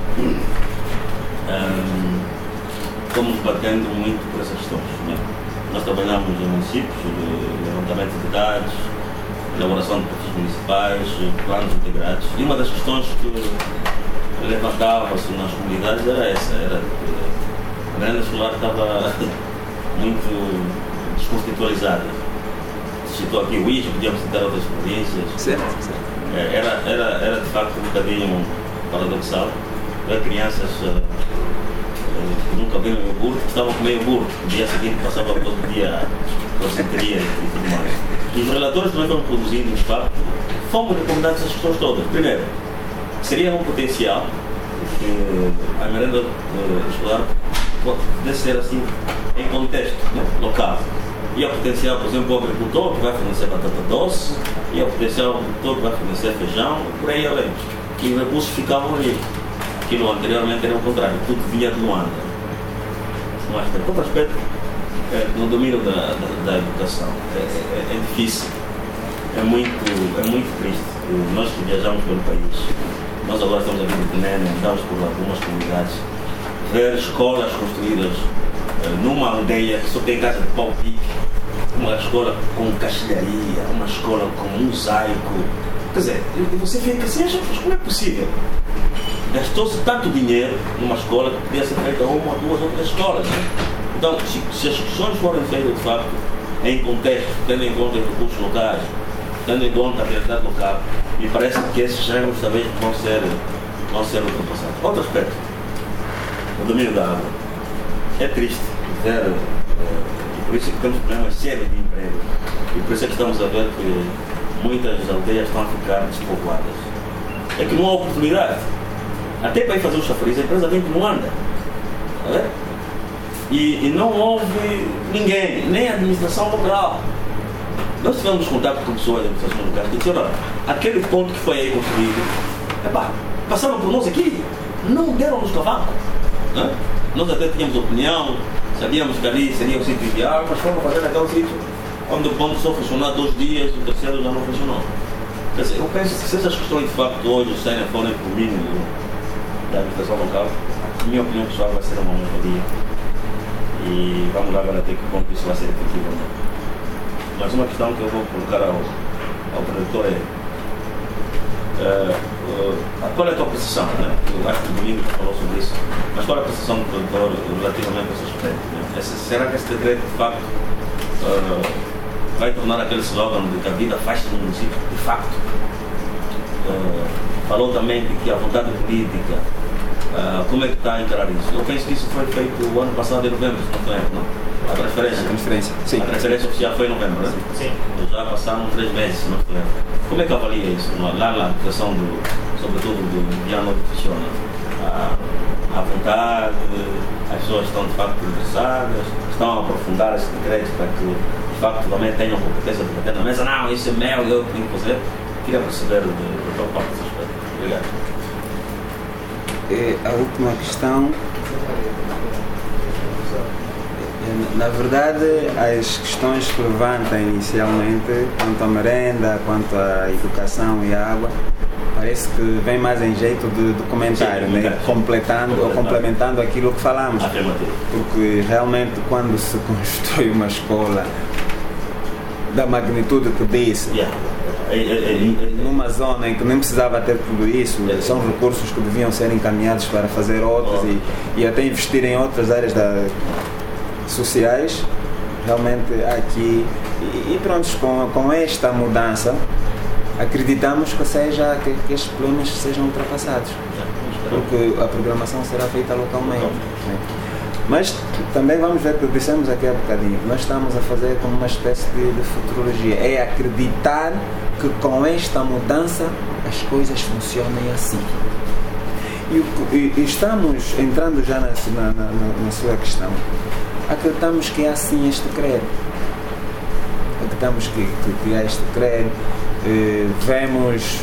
um, estamos batendo muito por essas questões. Né? Nós trabalhamos em municípios, de levantamento de dados, elaboração de perfis municipais, planos integrados. E uma das questões que levantava-se nas comunidades era essa, era que a merenda escolar estava muito desconstitucionalizada. Se citou aqui o I S, podíamos citar outras províncias. Certo, certo. Era, era, era de facto um bocadinho paradoxal. Ver crianças uh, uh, que nunca viram iogurte, que estavam a comer iogurte. No dia seguinte passavam todo dia concentraria e tudo mais. E os relatores também foram produzindo, de facto, fomos recomendando essas questões todas. Primeiro, seria um potencial que a merenda uh, escolar pudesse ser assim em contexto, né, local. E ao potencial, por exemplo, o agricultor que vai fornecer batata doce, e ao potencial o agricultor que vai fornecer feijão, por aí além. E os recursos ficavam ali. Aquilo anteriormente era o contrário, tudo vinha de Luanda. Um aspecto. Outro aspecto, é, no domínio da, da, da educação, é, é, é difícil, é muito, é muito triste. Nós que viajamos pelo país, nós agora estamos aqui no Penene, andamos por algumas comunidades, ver escolas construídas numa aldeia que só tem casa de pau-pique, uma escola com castelharia, uma escola com mosaico. Quer dizer, você fica assim, mas como é possível? Gastou-se tanto dinheiro numa escola que podia ser feita uma, duas, outras escolas. Né? Então, se, se as questões forem feitas de facto em contexto, tendo em conta os recursos locais, tendo em conta a realidade local, me parece que esses erros talvez vão ser, vão ser ultrapassados. Outro aspecto, o domínio da água. É triste ver, e por isso é que temos problemas sérios de emprego, e por isso é que estamos a ver que muitas aldeias estão a ficar despovoadas. É que não há oportunidade. Até para ir fazer o chafariz, a empresa vem que não anda. Tá e, e não houve ninguém, nem a administração local. Nós tivemos contato com pessoas da administração local que disseram, olha, aquele ponto que foi aí construído, epá, passaram por nós aqui, não deram-nos cavaco. Né? Nós até tínhamos opinião, sabíamos que ali seria o sítio ideal, mas fomos fazer naquele sítio onde o ponto só funcionou dois dias, o terceiro já não funcionou. Quer dizer, eu penso que se essas questões de facto hoje saem forem por mim da administração local, a minha opinião pessoal vai ser uma mais-valia. E vamos lá ver até que ponto isso vai ser efetivo ou não. Mas uma questão que eu vou colocar ao, ao produtor é Uh, uh, qual é a tua percepção, né? Eu acho que o Domingos falou sobre isso, mas qual é a percepção do produtor relativamente a esse aspecto? Né? Esse, será que esse decreto de facto uh, vai tornar aquele slogan de que a vida faz-se no município de facto? Uh, falou também de que a vontade política Uh, como é que está a encarar isso? Eu penso que isso foi feito o ano passado em novembro, se não estou errado, não? A transferência. A transferência, sim. A transferência oficial foi em novembro, né? Sim. Já passaram três meses, se não estou errado. Como é que avalia isso? Lá na aplicação, do, sobretudo do piano que funciona? A, a vontade, as pessoas estão de facto interessadas, estão a aprofundar esse decreto para que de facto também tenham competência de bater na mesa. Não, isso é meu, eu tenho que fazer. Queria perceber da tua parte desse aspecto. Obrigado. E a última questão, na verdade, as questões que levanta inicialmente, quanto à merenda, quanto à educação e à água, parece que vem mais em jeito de, de comentário, sim, né? completando ou complementando aquilo que falamos. Porque realmente quando se constrói uma escola da magnitude que disse, yeah. numa zona em que nem precisava ter tudo isso, são recursos que deviam ser encaminhados para fazer outras e, e até investir em outras áreas da, sociais, realmente aqui, e, e pronto, com, com esta mudança, acreditamos que, seja, que, que estes problemas sejam ultrapassados, porque a programação será feita localmente. Sim. Mas também vamos ver o que dissemos aqui há bocadinho, nós estamos a fazer como uma espécie de, de futurologia, é acreditar que com esta mudança as coisas funcionem assim. E, e, e estamos entrando já na, na, na, na sua questão. Acreditamos que é assim este credo. Acreditamos que, que, que é este credo. Eh, vemos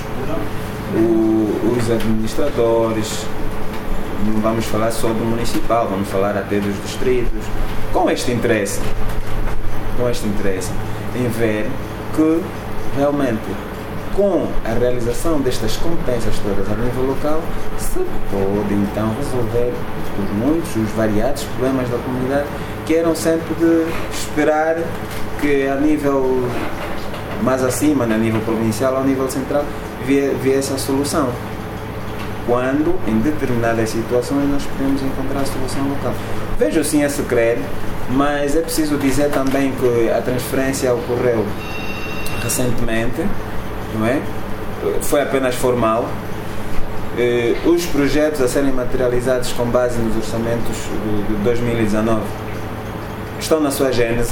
o, os administradores, não vamos falar só do municipal, vamos falar até dos distritos, com este interesse, com este interesse em ver que realmente com a realização destas competências todas a nível local se pode então resolver os muitos, os variados problemas da comunidade que eram sempre de esperar que a nível mais acima, a nível provincial, ao nível central, viesse a solução. Quando, em determinadas situações, nós podemos encontrar a solução local. Vejo sim esse credo, mas é preciso dizer também que a transferência ocorreu recentemente, não é? Foi apenas formal. Os projetos a serem materializados com base nos orçamentos de dois mil e dezanove estão na sua gênese.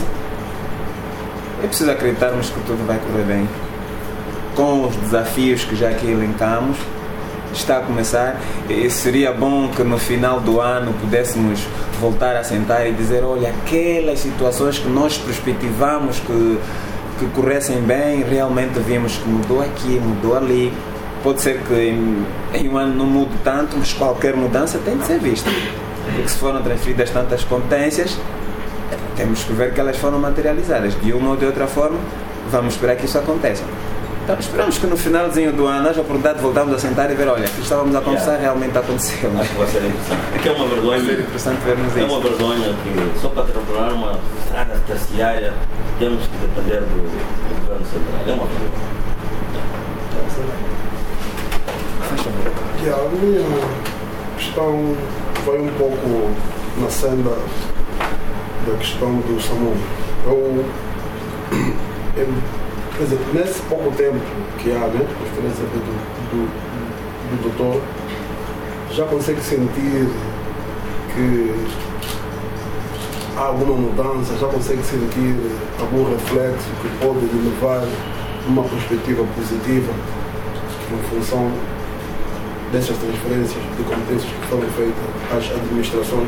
É preciso acreditarmos que tudo vai correr bem. Com os desafios que já aqui elencamos, está a começar. E seria bom que no final do ano pudéssemos voltar a sentar e dizer, olha, aquelas situações que nós perspectivamos que, que corressem bem, realmente vimos que mudou aqui, mudou ali. Pode ser que em, em um ano não mude tanto, mas qualquer mudança tem de ser vista. Porque se foram transferidas tantas competências, temos que ver que elas foram materializadas. De uma ou de outra forma, vamos esperar que isso aconteça. Então esperamos que no finalzinho do ano haja a oportunidade de voltarmos a sentar e ver, olha, que estávamos a conversar, yeah. realmente aconteceu. Acho que vai ser interessante. É que é uma vergonha. Vai ser interessante vermos é isso. É uma vergonha que só para trabalhar uma estrada terciária temos que depender do, do governo central. É uma vergonha. Yeah, a minha questão vai um pouco na senda da questão do SAMU. Eu, eu, quer dizer, nesse pouco tempo que há, né, a experiência do, do, do doutor, já consigo sentir que há alguma mudança, já consigo sentir algum reflexo que pode lhe levar uma perspectiva positiva em função dessas transferências de competências que foram feitas às administrações.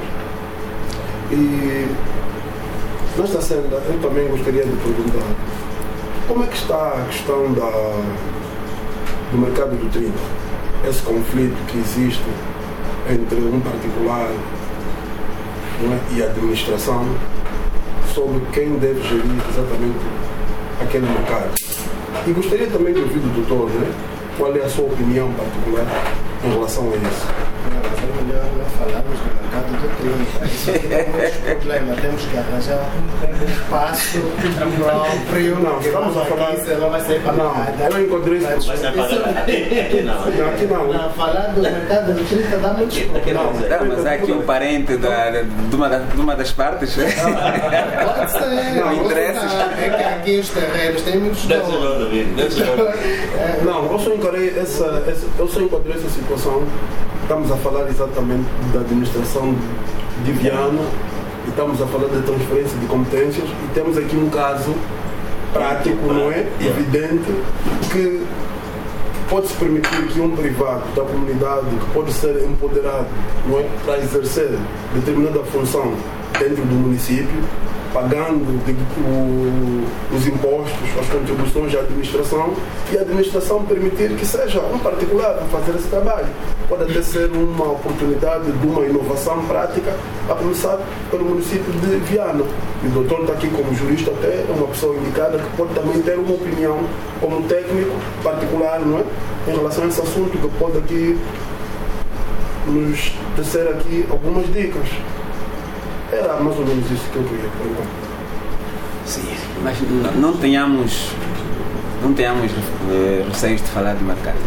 E nesta senda eu também gostaria de perguntar como é que está a questão da, do mercado do trigo, esse conflito que existe entre um particular, não é, e a administração sobre quem deve gerir exatamente aquele mercado. E gostaria também de ouvir do doutor, né, qual é a sua opinião particular em relação a isso. É melhor não falarmos do mercado do trigo. Isso é um problema. Temos que arranjar um espaço próprio. Não, estamos a falar. Isso não vai ser para nada. Não, eu encontrei isso. Vai ser para aqui não. Não, aqui não. Não, falar do mercado do trigo dá muitos problemas. Não, mas há aqui um parente da, de, uma da, de uma das partes. Pode ser. Não, interesses. É que aqui os terrenos têm muitos donos. Não, eu só encontrei essa, essa, eu só encontrei essa situação estamos a falar exatamente da administração de Viana e estamos a falar da transferência de competências e temos aqui um caso prático, não é? Evidente, que pode-se permitir que um privado da comunidade que pode ser empoderado, não é, para exercer determinada função dentro do município, pagando de, o, os impostos, as contribuições à administração e a administração permitir que seja um particular a fazer esse trabalho. Pode até ser uma oportunidade de uma inovação prática, a começar pelo município de Viana. E o doutor está aqui como jurista, até é uma pessoa indicada que pode também ter uma opinião como técnico particular, não é? Em relação a esse assunto, que pode aqui nos tecer aqui algumas dicas. Era mais ou menos isso que eu queria perguntar. Sim, mas não, não tenhamos, não tenhamos uh, receios de falar de mercado.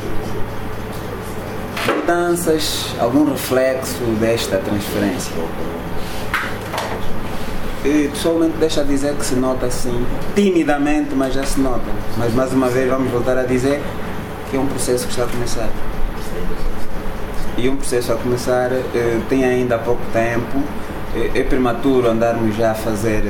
Mudanças, algum reflexo desta transferência? E, pessoalmente, deixa dizer que se nota assim, timidamente, mas já se nota. Mas mais uma vez vamos voltar a dizer que é um processo que está a começar. E um processo a começar uh, tem ainda pouco tempo. É prematuro andarmos já a fazer,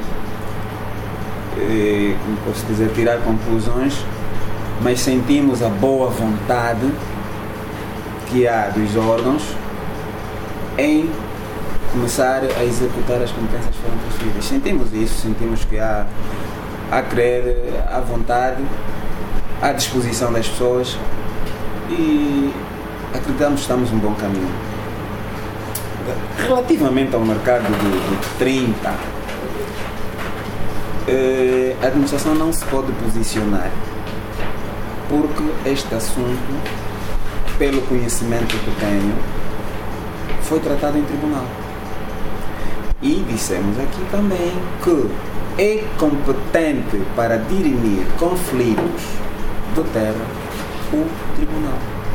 como posso dizer, tirar conclusões, mas sentimos a boa vontade que há dos órgãos em começar a executar as competências que foram transferidas. Sentimos isso, sentimos que há a querer, a vontade, à disposição das pessoas e acreditamos que estamos num bom caminho. Relativamente ao mercado de trinta, eh, a administração não se pode posicionar porque este assunto, pelo conhecimento que tenho, foi tratado em tribunal. E dissemos aqui também que é competente para dirimir conflitos de terra o tribunal.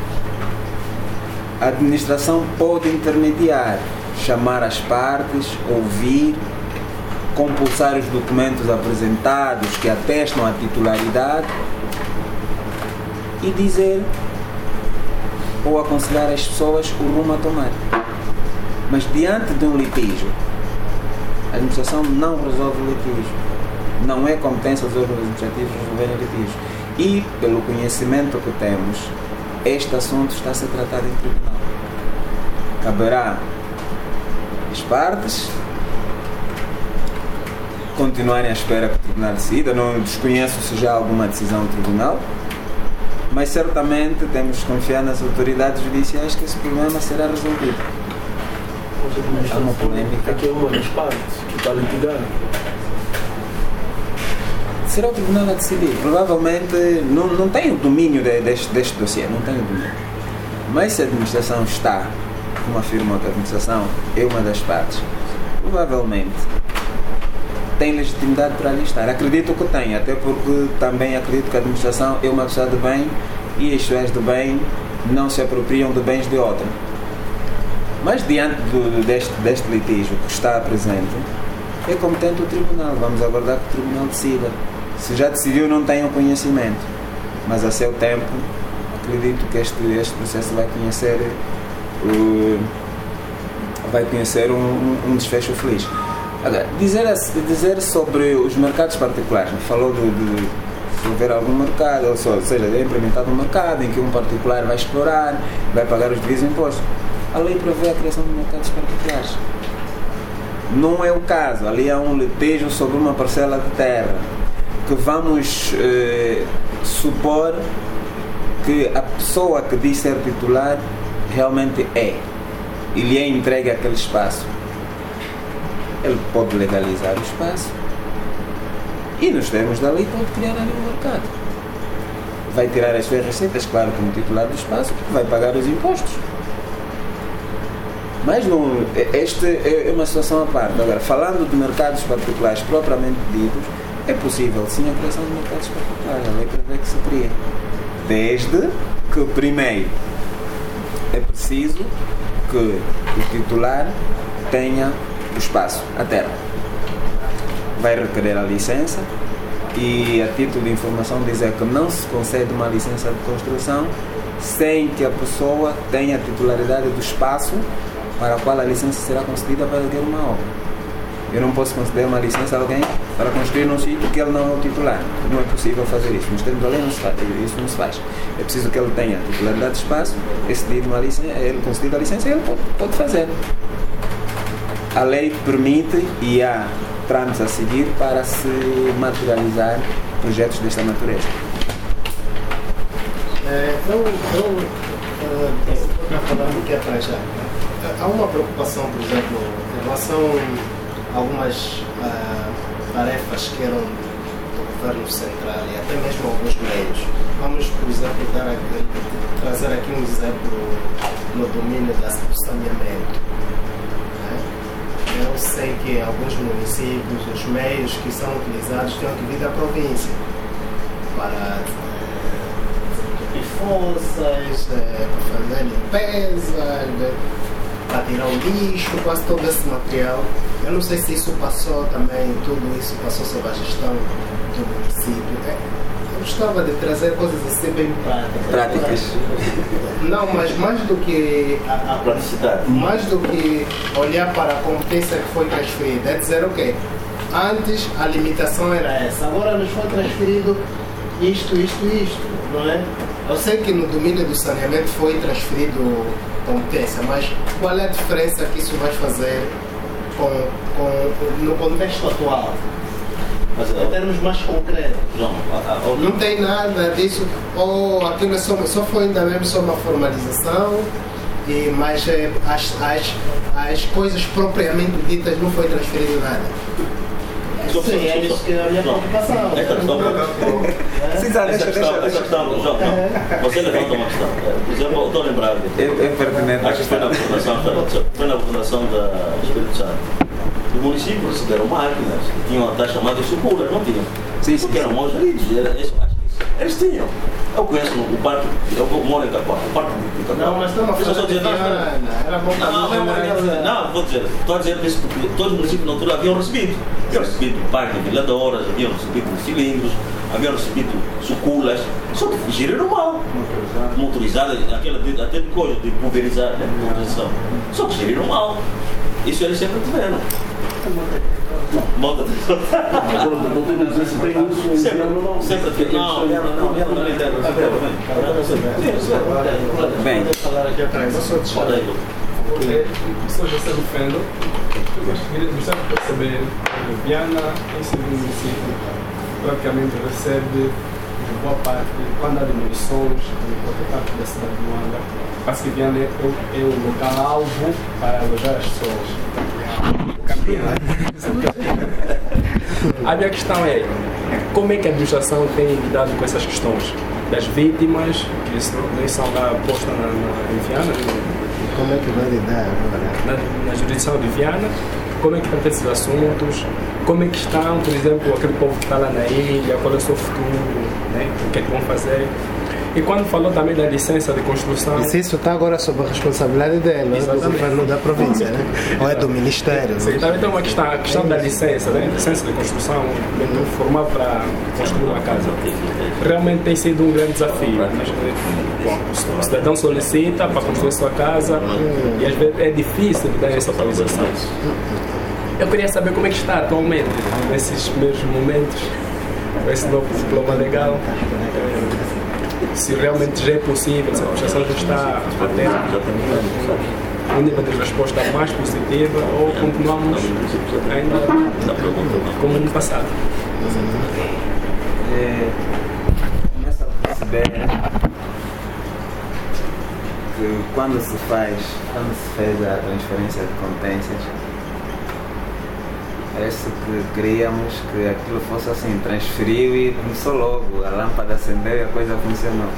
A administração pode intermediar, chamar as partes, ouvir, compulsar os documentos apresentados que atestam a titularidade e dizer ou aconselhar as pessoas o rumo a tomar. Mas diante de um litígio, a administração não resolve o litígio. Não é competência dos órgãos administrativos resolverem litígio. E, pelo conhecimento que temos, este assunto está a ser tratado em tribunal. Caberá às partes continuarem à espera que o tribunal decida. Não desconheço se já há alguma decisão do tribunal, mas certamente temos que confiar nas autoridades judiciais que esse problema será resolvido. Há uma polêmica. Aqui é uma das partes que está litigada. Será o tribunal a decidir. Provavelmente não, não tem o domínio de, deste, deste dossiê, não tem o domínio. Mas se a administração está, como afirma que a administração é uma das partes, provavelmente tem legitimidade para ali estar. Acredito que tem, até porque também acredito que a administração é uma pessoa de bem e as pessoas de bem não se apropriam de bens de outra. Mas diante do, deste, deste litígio que está presente, é competente o tribunal. Vamos aguardar que o tribunal decida. Se já decidiu, não tenho conhecimento, mas a seu tempo acredito que este, este processo vai conhecer uh, vai conhecer um, um desfecho feliz. Agora, dizer, dizer sobre os mercados particulares, falou de, de haver algum mercado, ou seja, é implementado um mercado em que um particular vai explorar, vai pagar os devidos impostos. A lei prevê a criação de mercados particulares. Não é o caso, ali há um litígio sobre uma parcela de terra que vamos eh, supor que a pessoa que diz ser titular realmente é e lhe é entregue aquele espaço. Ele pode legalizar o espaço e nos termos da lei pode criar ali um mercado. Vai tirar as suas receitas, claro, como titular do espaço, vai pagar os impostos. Mas não, este é uma situação à parte. Agora, falando de mercados particulares propriamente ditos, é possível sim a criação de mercados particulares. A lei prevê que se cria. Desde que, primeiro, é preciso que o titular tenha o espaço, a terra. Vai requerer a licença e a título de informação dizer que não se concede uma licença de construção sem que a pessoa tenha a titularidade do espaço para a qual a licença será concedida para erguer uma obra. Eu não posso conceder uma licença a alguém para construir num sítio que ele não é o titular. Não é possível fazer isso. Nos termos da lei não se faz, isso não se faz. É preciso que ele tenha a titularidade de espaço, esse dia de uma licença, ele concedida a licença, ele pode, pode fazer. A lei permite e há trâmites a seguir para se materializar projetos desta natureza. É, eu, eu, eu falando que é para já. Há uma preocupação, por exemplo, em relação a algumas uh, tarefas que eram do governo central e até mesmo alguns meios. Vamos, por exemplo, dar aqui, trazer aqui um exemplo no domínio do saneamento. Eu sei que em alguns municípios os meios que são utilizados têm que vir da província para eh, fossas, eh, para fazer limpeza, para tirar o lixo, quase todo esse material. Eu não sei se isso passou também, tudo isso passou sob a gestão do município. Eu gostava de trazer coisas assim bem práticas. Práticas. Não, mas mais do que a, a praticidade. Mais do que olhar para a competência que foi transferida, é dizer, ok, antes a limitação era essa, agora nos foi transferido isto, isto, isto, não é? Eu sei que no domínio do saneamento foi transferido competência, mas qual é a diferença que isso vai fazer com, com, no contexto atual? Mas, em termos mais concretos, João, a, a, a, não tem nada disso, ou aquilo é só, só foi ainda mesmo só uma formalização, e, mas é, as, as, as coisas propriamente ditas não foi transferido nada. Só, Sim, só, é isso que é a minha preocupação. Essa questão, Sim, tá, deixa, essa questão, deixa, essa questão, João, não, você levanta uma questão. Por exemplo, eu estou a lembrar de, É, é pertinente. acho que foi na governação, foi na governação da Espírito Santo. Os municípios receberam máquinas que tinham a taxa chamada de sucura, não tinham? Sim, sim. Porque eram maus geridos, eles tinham. Eu conheço o parque, eu moro em Cacoa, o parque de Cacoa. Não, mas estamos a falar de Viana, era bom para Não, não, não, vou dizer, estou a dizer isso porque todos os municípios na altura haviam recebido. Haviam recebido parque de ventiladoras, haviam recebido cilindros, haviam recebido suculas, só que geriram mal. Motorizadas, aquela de, até de coisa, de pulverizar, de pulverização. Só que geriram mal. Isso eles sempre tiveram. Monta de sempre sempre não, não, não, não entendo. Bem, falar aqui atrás, eu sou de Pode aí, Lu. Porque pessoas já se defendem. Eu gostaria de perceber que Viana, em segundo município, praticamente recebe boa parte, quando há demolições, em qualquer parte da cidade de Luanda, parece que Viana é o, é o local-alvo para alojar as pessoas. A minha questão é, como é que a administração tem lidado com essas questões das vítimas que são lá postas na, na, em Viana, Como é que vai lidar agora? na, na jurisdição de Viana, como é que estão esses assuntos, como é que estão, por exemplo, aquele povo que está lá na ilha, qual é o seu futuro, né? O que é que vão fazer. E quando falou também da licença de construção... Mas isso está agora sob a responsabilidade dela, né? Do governo da província, né? Ou é do Ministério? Sim, também tem uma questão, a questão da licença, né? Licença de construção, formar para construir uma casa. Realmente tem sido um grande desafio. Bom, o cidadão solicita para construir sua casa e às vezes é difícil dar essa autorização. Eu queria saber como é que está atualmente, nesses mesmos momentos, com esse novo diploma legal. Se realmente já é possível, se a administração já está a ter um nível de resposta mais positiva ou continuamos ainda como no passado. É, começa a perceber que quando se faz, quando se fez a transferência de competências, parece que queríamos que aquilo fosse assim, transferiu e começou logo, a lâmpada acendeu e a coisa funcionou.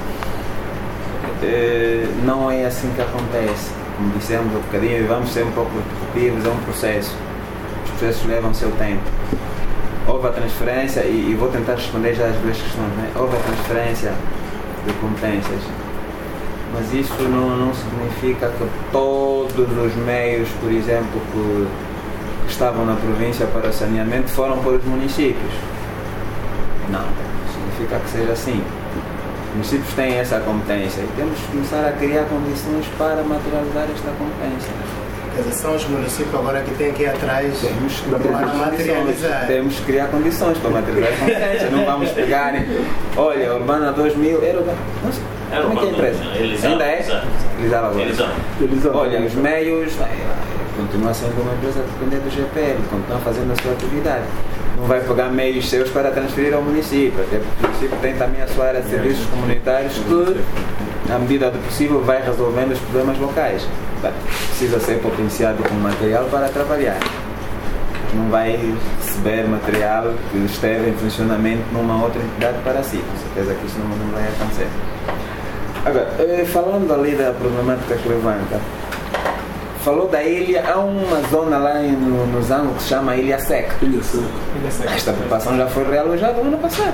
É, não é assim que acontece. Como dissemos um bocadinho, e vamos ser um pouco repetitivos, é um processo. Os processos levam o seu tempo. Houve a transferência, e, e vou tentar responder já as duas questões, né? Houve a transferência de competências, mas isso não, não significa que todos os meios, por exemplo, que, que estavam na província para saneamento foram para os municípios. Não, significa que seja assim. Os municípios têm essa competência e temos que começar a criar condições para materializar esta competência. Quer dizer, são os municípios agora que têm que ir atrás Temos que para criar materializar. condições. Temos que criar condições para materializar a competência. Não vamos pegar em, olha, Urbana dois mil, era Urbana. Não sei, Era como é que é a Urbana empresa? Elisava, Ainda é? exato. Elisava agora. Elisava. Olha, os meios, continua sendo uma empresa a depender do G P L, continua fazendo a sua atividade. Não vai pegar meios seus para transferir ao município, até porque o município tem também a sua área de serviços comunitários que, à medida do possível, vai resolvendo os problemas locais. Precisa ser potenciado com material para trabalhar. Não vai receber material que esteve em funcionamento numa outra entidade para si. Com certeza que isso não, não vai acontecer. Agora, falando ali da problemática que levanta, falou da ilha, há uma zona lá em, no, no Zango que se chama Ilha Seca. Ilha Seca. Esta população já foi realojada no ano passado.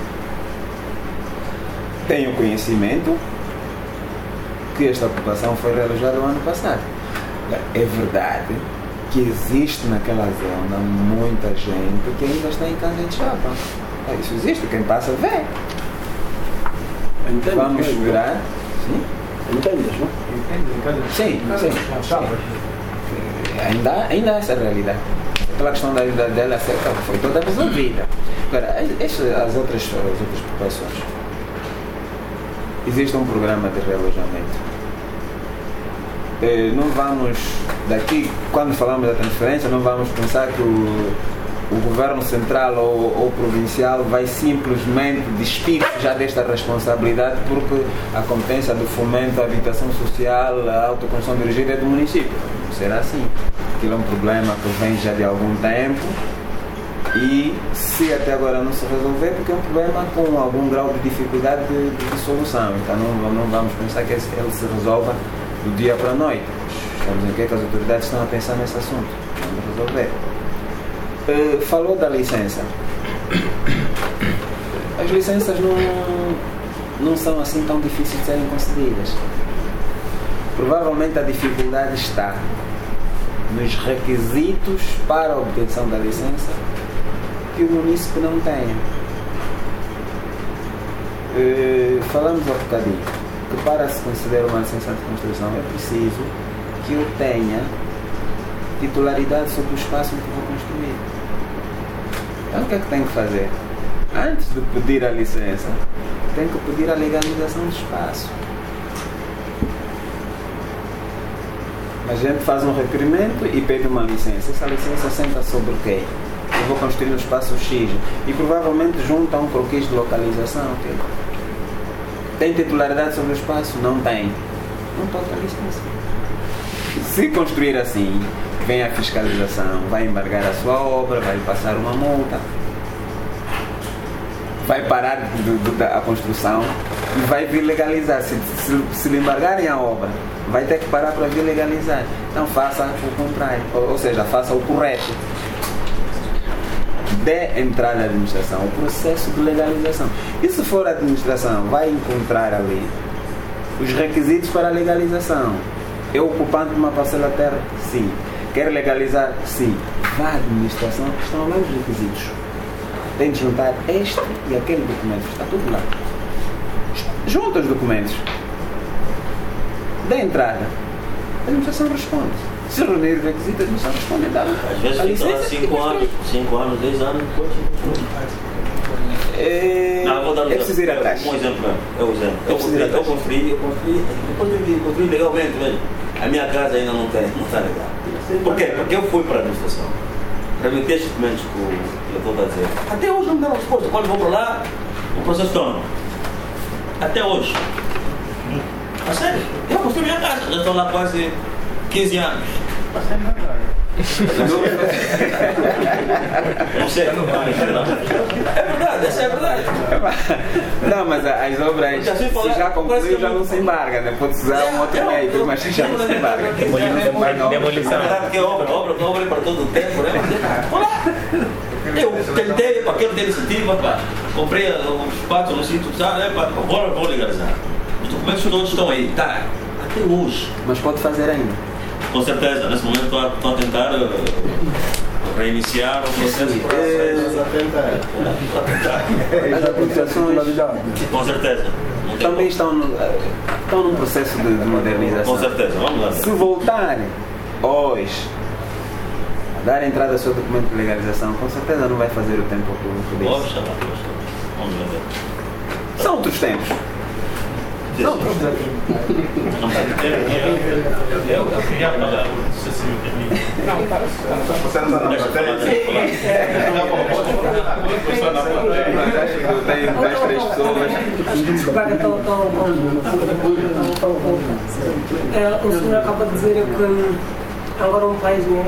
Tenho conhecimento que esta população foi realojada no ano passado. É verdade que existe naquela zona muita gente que ainda está em casa de chapa. Isso existe, quem passa vê. Entende, Vamos segurar. Sim? Entendes, não? Sim, sim. sim. Ainda, ainda há essa realidade. Aquela questão da vida dela seca foi toda resolvida. Agora, este, as, outras, as outras populações. Existe um programa de realojamento. Não vamos, daqui, quando falamos da transferência, não vamos pensar que o, o governo central ou, ou provincial vai simplesmente despir já desta responsabilidade, porque a competência do fomento, a habitação social, a autoconstrução dirigida é do município. Não será assim. Aquilo é um problema que vem já de algum tempo e, se até agora não se resolver, porque é um problema com algum grau de dificuldade de, de, de solução. Então não, não vamos pensar que ele se resolva do dia para a noite. Estamos em que, que as autoridades estão a pensar nesse assunto. Vamos resolver. Uh, falou da licença. As licenças não, não são assim tão difíceis de serem concedidas. Provavelmente a dificuldade está nos requisitos para a obtenção da licença que o município não tenha. Uh, falamos há bocadinho que para se conceder uma licença de construção é preciso que eu tenha titularidade sobre o espaço em que vou construir. Então o que é que tenho que fazer? Antes de pedir a licença, tenho que pedir a legalização do espaço. A gente faz um requerimento e pede uma licença. Essa licença assenta sobre o quê? Eu vou construir no espaço X e provavelmente junta um croquis de localização. Okay? Tem titularidade sobre o espaço? Não tem. Não pode ter licença. Se construir assim, vem a fiscalização, vai embargar a sua obra, vai passar uma multa, vai parar de, de, de, a construção e vai vir legalizar. Se, se, se lhe embargarem a obra, vai ter que parar para vir legalizar. Então faça o contrário, ou, ou seja, faça o correto. Dê entrada à administração, o processo de legalização. E se for a administração, vai encontrar ali os requisitos para a legalização. É ocupante de uma parcela de terra? Sim. Quer legalizar? Sim. Vá à administração, estão lá os requisitos. Tem de juntar este e aquele documento. Está tudo lá. Junta os documentos. Dê entrada. A administração responde. Se reunir os requisitos, a administração responde. Dá Às vezes fica lá cinco anos, cinco anos, dez anos depois. É, não, vou dar um é preciso ir atrás. Um exemplo, é um exemplo. Eu construí, eu construí, eu construí, depois eu construí legalmente, velho. A minha casa ainda não tem, não está legal. Por quê? Porque eu fui para a administração. Remeti estes documentos que eu estou a dizer. Até hoje não me deram resposta. Quando vou para lá, o processo toma. Até hoje. A sério? Eu construí minha casa. Já estou lá quase quinze anos. Não sei. É verdade, essa é a verdade. Não, mas as obras, se já concluiu, já não se embarga, né? Pode usar um outro meio, mas já não se embarga. Demolição. É verdade, porque obra, obra, obra para todo o tempo, né? Olá! Eu tentei, para quem não tem iniciativa, pá, comprei os espaços no sítio, sabe? Agora vou legalizar. Os documentos todos estão aí, tá? Até hoje. Mas pode fazer ainda. Com certeza, nesse momento estou a tentar uh, reiniciar o processo para as aplicações com certeza. Não tem também estão, no, estão num processo de, de modernização. Com certeza, vamos lá. Se voltarem hoje a dar entrada ao seu documento de legalização, com certeza não vai fazer o tempo que disse. Vamos chamar, vamos ver. São outros tempos. Não, Eu queria falar, se assim me permite. Não, tá. Você não está na plateia? tem mais três pessoas. Desculpa que estou o senhor acaba de dizer que agora um país, né,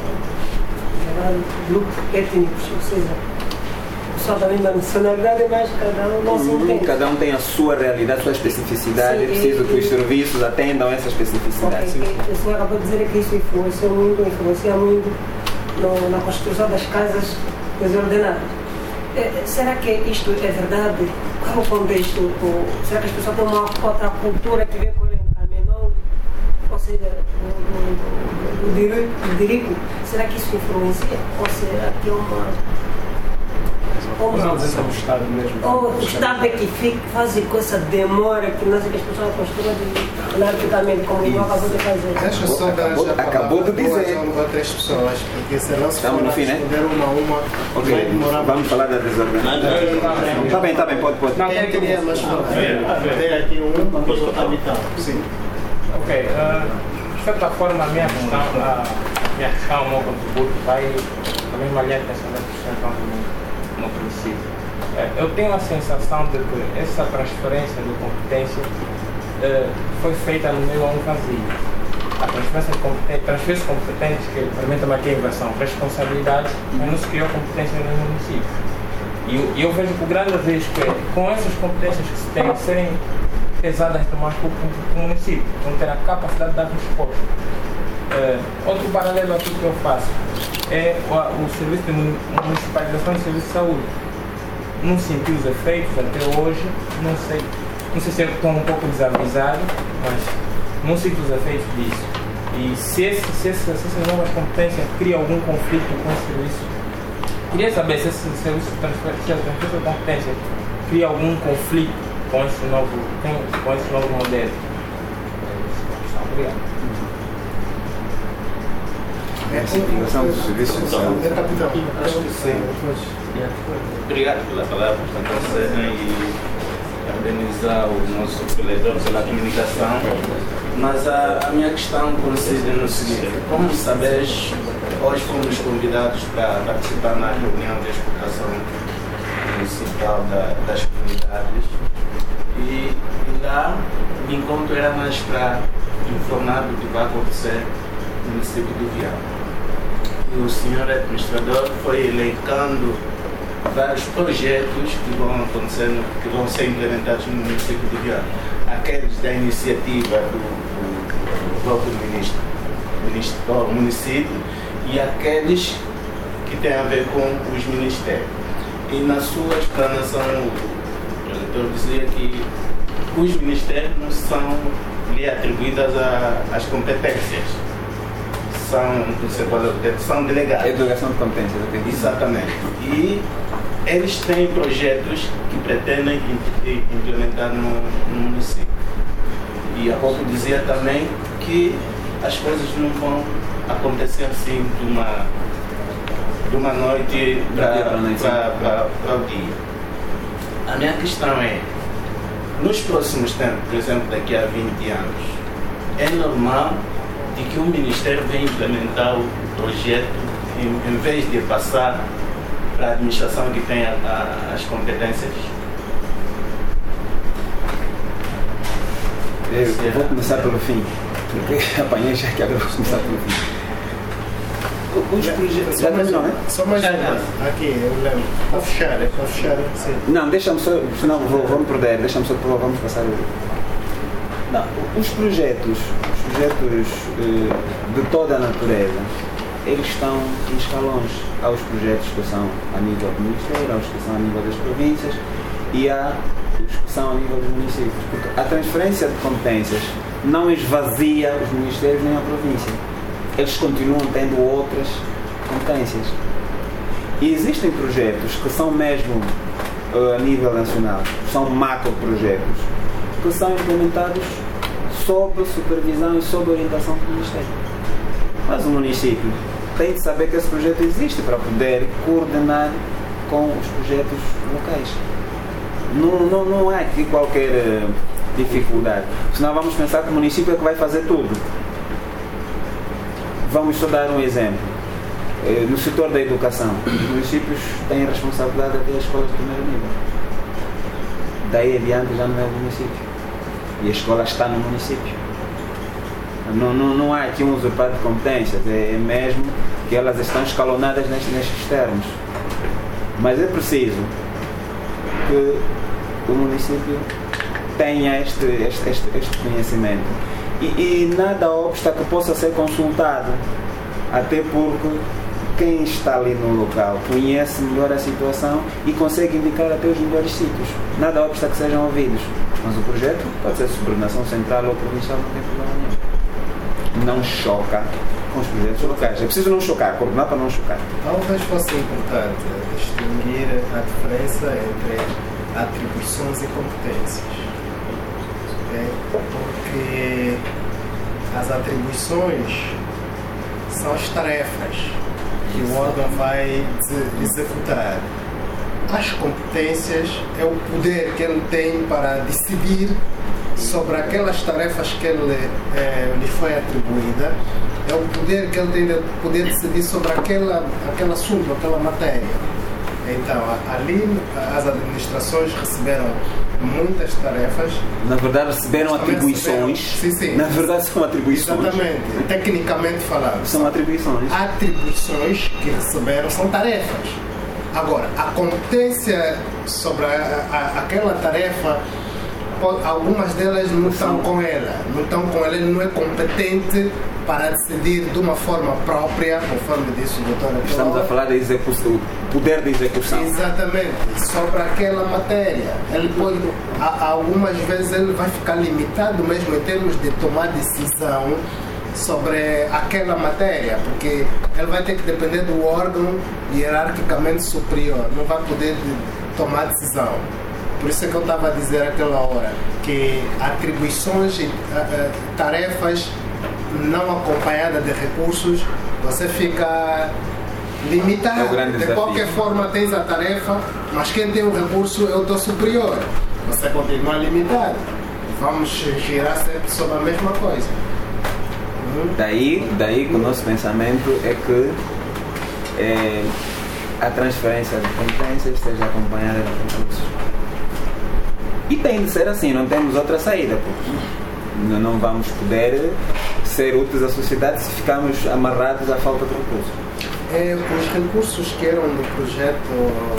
grupos étnicos, ou seja, só da mesma nacionalidade, mas cada um não se entende. Cada um tem a sua realidade, a sua especificidade. É preciso que os serviços atendam essa especificidade. Okay. O senhor acabou de dizer que isso influenciou muito, influencia muito no, na construção das casas desordenadas. É, será que isto é verdade? Qual é o contexto? O, será que as pessoas têm uma outra cultura que vê com ele em caminhão? Ou seja, o direito? Será que isso influencia? Ou será que é uma... Ou Mas não dizer sobre o Estado mesmo. Ou o Estado é que fica, faz com essa demora que nós que as pessoas construam anarquicamente, como o acabou de fazer. Deixa só dar Acabou- já acabou de duas dizer. ou três pessoas, porque senão se Estamos for no a fim, né? responder uma a uma, Ok, vai demorar vamos falar da desorganização. Está bem, está bem, pode, pode. Não, Quem tem queria que... mais falar? Tem aqui um e o capitão. Sim. Ok, uh, de certa forma a minha questão, a minha questão, o meu contributo vai na mesma linha que a senhora apresentou no, no princípio. Uh, eu tenho a sensação de que essa transferência de competência uh, foi feita no meio a um vazio. A transferência de competências, transferência de competências que permite aqui a inversão, responsabilidades, mas não se criou competência no município. E eu, eu vejo que o grande risco é, com essas competências que se têm, serem pesadas demais para o município, não ter a capacidade de dar resposta. Uh, outro paralelo aqui que eu faço é o, o serviço de municipalização e serviço de saúde. Não senti os efeitos até hoje, não sei, não sei se eu estou um pouco desavisado, mas não sinto os efeitos disso. E se, esse, se, esse, se essas novas competências criam algum conflito com o serviço, queria saber se esse serviço de transferência, se a transferência de competência cria algum conflito com esse novo, com esse novo modelo. Obrigado. É a simplificação dos serviços de saúde. É capitão. Acho que sim. Obrigado pela palavra, portanto, e parabenizar o nosso vereador pela comunicação. Mas a, a minha questão consiste no seguinte: como sabes, hoje fomos convidados para participar na reunião de explicação municipal da, das comunidades e, e lá o encontro era mais para informar do que vai acontecer no município do Viana. E o senhor administrador foi elencando vários projetos que vão acontecer, no, que vão ser implementados no município de Viana. Aqueles da iniciativa do, do, do próprio ministro, ministro do município e aqueles que têm a ver com os ministérios. E na sua explanação, o relator dizia que os ministérios não são lhe atribuídas a, as competências. São, não sei qual é o termo, são delegados. Educação de competências, ok? Exatamente. E eles têm projetos que pretendem implementar no, no município. E há pouco dizia também que as coisas não vão acontecer assim de uma, de uma noite para o dia. A minha questão é, nos próximos tempos, por exemplo, daqui a vinte anos, é normal de que o Ministério venha implementar o projeto em, em vez de passar para a administração que tem a, a, as competências? Eu vou começar pelo fim, porque apanhei já que agora vou começar pelo fim. Os projetos. Já terminou, né? Só mais uma. Aqui, eu lembro. Para fechar, é para fechar. Sim. Não, deixa-me só, senão vou, vou me perder, deixa-me só, vamos passar. Não, os projetos, os projetos eh, de toda a natureza, eles estão em escalões. Há os projetos que são a nível do Ministério, há os que são a nível das províncias e há os que são a nível dos municípios. Porque a transferência de competências não esvazia os ministérios nem a província. Eles continuam tendo outras competências. E existem projetos que são mesmo uh, a nível nacional, são macro projetos, que são implementados sob supervisão e sob orientação do Ministério. Mas o município tem de saber que esse projeto existe para poder coordenar com os projetos locais. Não, não, não há aqui qualquer uh, dificuldade. Senão vamos pensar que o município é que vai fazer tudo. Vamos só dar um exemplo. Uh, no setor da educação, os municípios têm a responsabilidade até as escolas de primeiro nível. Daí adiante já não é o município. E a escola está no município. Não, não, não há aqui um usurpado de competências, é, é mesmo que elas estão escalonadas nestes, nestes termos. Mas é preciso que o município tenha este, este, este, este conhecimento. E, e nada obsta que possa ser consultado, até porque quem está ali no local conhece melhor a situação e consegue indicar até os melhores sítios. Nada obsta que sejam ouvidos. Mas o projeto pode ser subordinação central ou provincial, não tem problema nenhum. Não choca com os projetos locais. É preciso não chocar, coordenar para não chocar. Talvez fosse importante distinguir a diferença entre atribuições e competências. Okay? Porque as atribuições são as tarefas que o órgão vai executar. As competências é o poder que ele tem para decidir sobre aquelas tarefas que ele, eh, lhe foi atribuída, é o poder que ele tem de poder decidir sobre aquela, aquele assunto, aquela matéria. Então, ali as administrações receberam muitas tarefas. Na verdade receberam atribuições. Receberam, sim, sim. Na verdade são atribuições. Exatamente. Tecnicamente falando. São atribuições. Atribuições que receberam são tarefas. Agora, a competência sobre a, a, aquela tarefa, algumas delas não estão com ela. Não estão com ela, ele não é competente para decidir de uma forma própria, conforme disse o doutor. Estamos a falar de execução, poder de execução. Exatamente, sobre aquela matéria. Ele pode, algumas vezes ele vai ficar limitado mesmo em termos de tomar decisão sobre aquela matéria, porque ele vai ter que depender do órgão hierarquicamente superior, não vai poder tomar decisão. Por isso é que eu estava a dizer aquela hora que atribuições e tarefas não acompanhadas de recursos, você fica limitado. É de qualquer forma tens a tarefa, mas quem tem o recurso é o teu superior. Você continua limitado. Vamos girar sempre sobre a mesma coisa. Daí, daí que o nosso pensamento é que é, a transferência de competências seja acompanhada de recursos. E tem de ser assim, não temos outra saída, porque não vamos poder ser úteis à sociedade se ficarmos amarrados à falta de recursos. É, os recursos que eram do projeto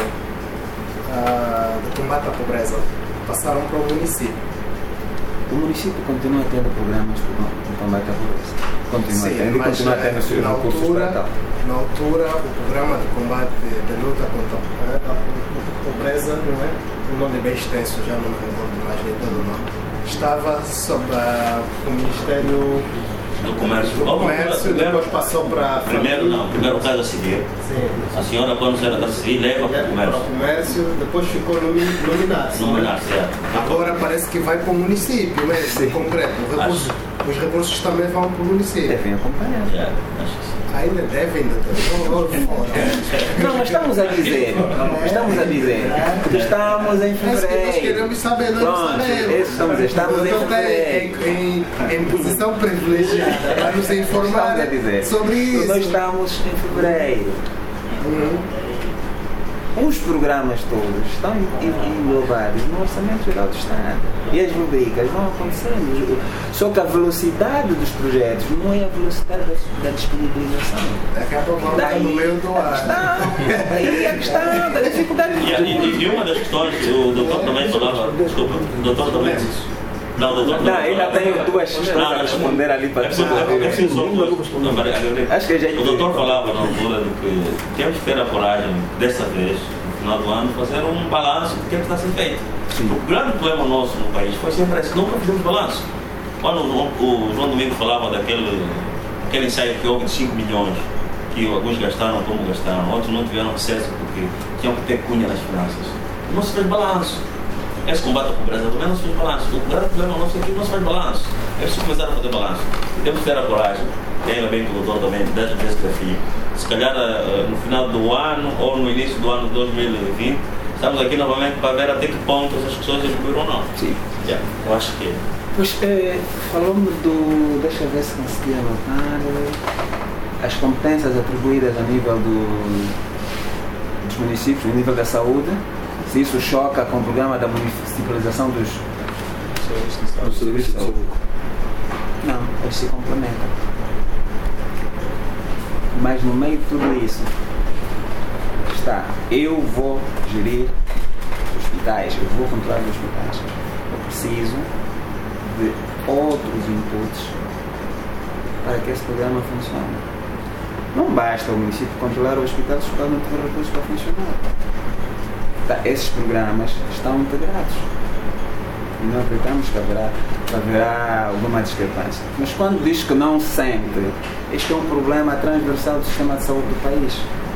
uh, de combate à pobreza passaram para o município. O município continua tendo programas de combate à pobreza. Continua Sim, tendo e continua tendo os seus recursos altura, para tal. Na altura, o programa de combate de luta contra a pobreza, não é? O nome é bem extenso, já não me recordo mais nem todo o nome. Estava sob a, o Ministério do Comércio. do Comércio, primeiro, depois passou para... Primeiro não, primeiro o caso a seguir. Sim. A senhora, quando era da civil, leva para o comércio. Para o comércio, depois ficou nominado. Nominado, certo. Agora parece que vai para o município mesmo, em concreto. O recurso, os recursos também vão para o município. Devem acompanhar. É, acho que sim. Ainda devem, doutor. Não, mas estamos a dizer, estamos a dizer que estamos em Nós fevereiro. queremos saber, nós Pronto, sabemos. esse estamos, estamos em O doutor está fevereiro. em, em, em posição privilegiada para nos informar Estamos a dizer. sobre isso. Nós estamos em fevereiro. Uhum. Os programas todos estão englobados no Orçamento Geral do Estado. E as rubricas vão acontecendo. Só que a velocidade dos projetos não é a velocidade da, da disponibilização. Daqui a pouco vamos Daí no meio do a ar. questão, daí a questão da dificuldade. E, e, e uma das questões, o doutor também falava, desculpa, o doutor também. Não, doutor, Não, ainda tenho duas questões a responder ali para ti. Acho que já o doutor falava na altura de que temos que ter a coragem, desta vez, no final do ano, fazer um balanço do que é que está sendo feito. Sim. O grande problema nosso no país foi sempre esse, nunca fizemos balanço. Quando o, o João Domingo falava daquele aquele ensaio que houve de cinco milhões, que alguns gastaram como gastaram, outros não tiveram acesso porque tinham que ter cunha nas finanças. Não se fez balanço. Esse combate à pobreza também não se fez balanço. O grande problema nosso é que não se faz balanço. É preciso começar a fazer balanço. E temos que ter a coragem, e ainda bem que o doutor também deve esse desafio. Se calhar no final do ano ou no início do ano de dois mil e vinte, estamos aqui novamente para ver até que ponto essas pessoas evoluíram ou não. Sim. Yeah, eu acho que é. Pois, é, falando do... deixa eu ver se consegui anotar as competências atribuídas a nível do, dos municípios, a nível da saúde, se isso choca com o programa da municipalização dos do serviço de saúde. Não, eles se complementam. Mas no meio de tudo isso está, eu vou gerir hospitais, eu vou controlar os hospitais. Eu preciso de outros inputs para que esse programa funcione. Não basta o município controlar o hospital se o hospital não tiver recursos para funcionar. Tá, esses programas estão integrados e não acreditamos que haverá, haverá alguma discrepância. Mas quando diz que não sente, este é um problema transversal do sistema de saúde do país.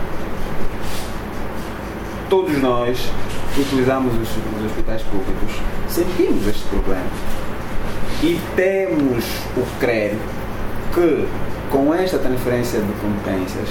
Todos nós que utilizamos os, os hospitais públicos sentimos este problema e temos o crer que com esta transferência de competências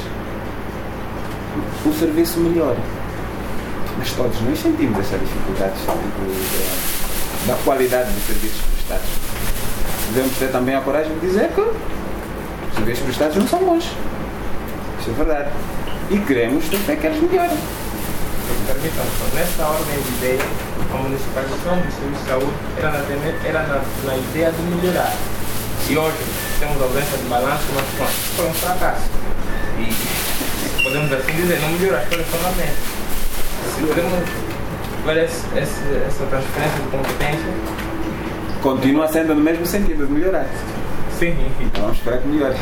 o serviço melhora. Mas todos nós sentimos essa dificuldade da qualidade dos serviços prestados. Devemos ter também a coragem de dizer que os serviços prestados não são bons. Isso é verdade. E queremos também que eles melhorem. Permitam-me, nessa ordem de ideia, a municipalização do serviço de saúde era na, era na, na ideia de melhorar. E hoje temos ausência de balanço, mas pronto, foi um fracasso. E podemos assim dizer, não melhorou, as coisas estão na mente. Se podemos ver esse, esse, essa transferência de competência. Continua sendo no mesmo sentido de melhorar. Sim. Então vamos esperar que melhore.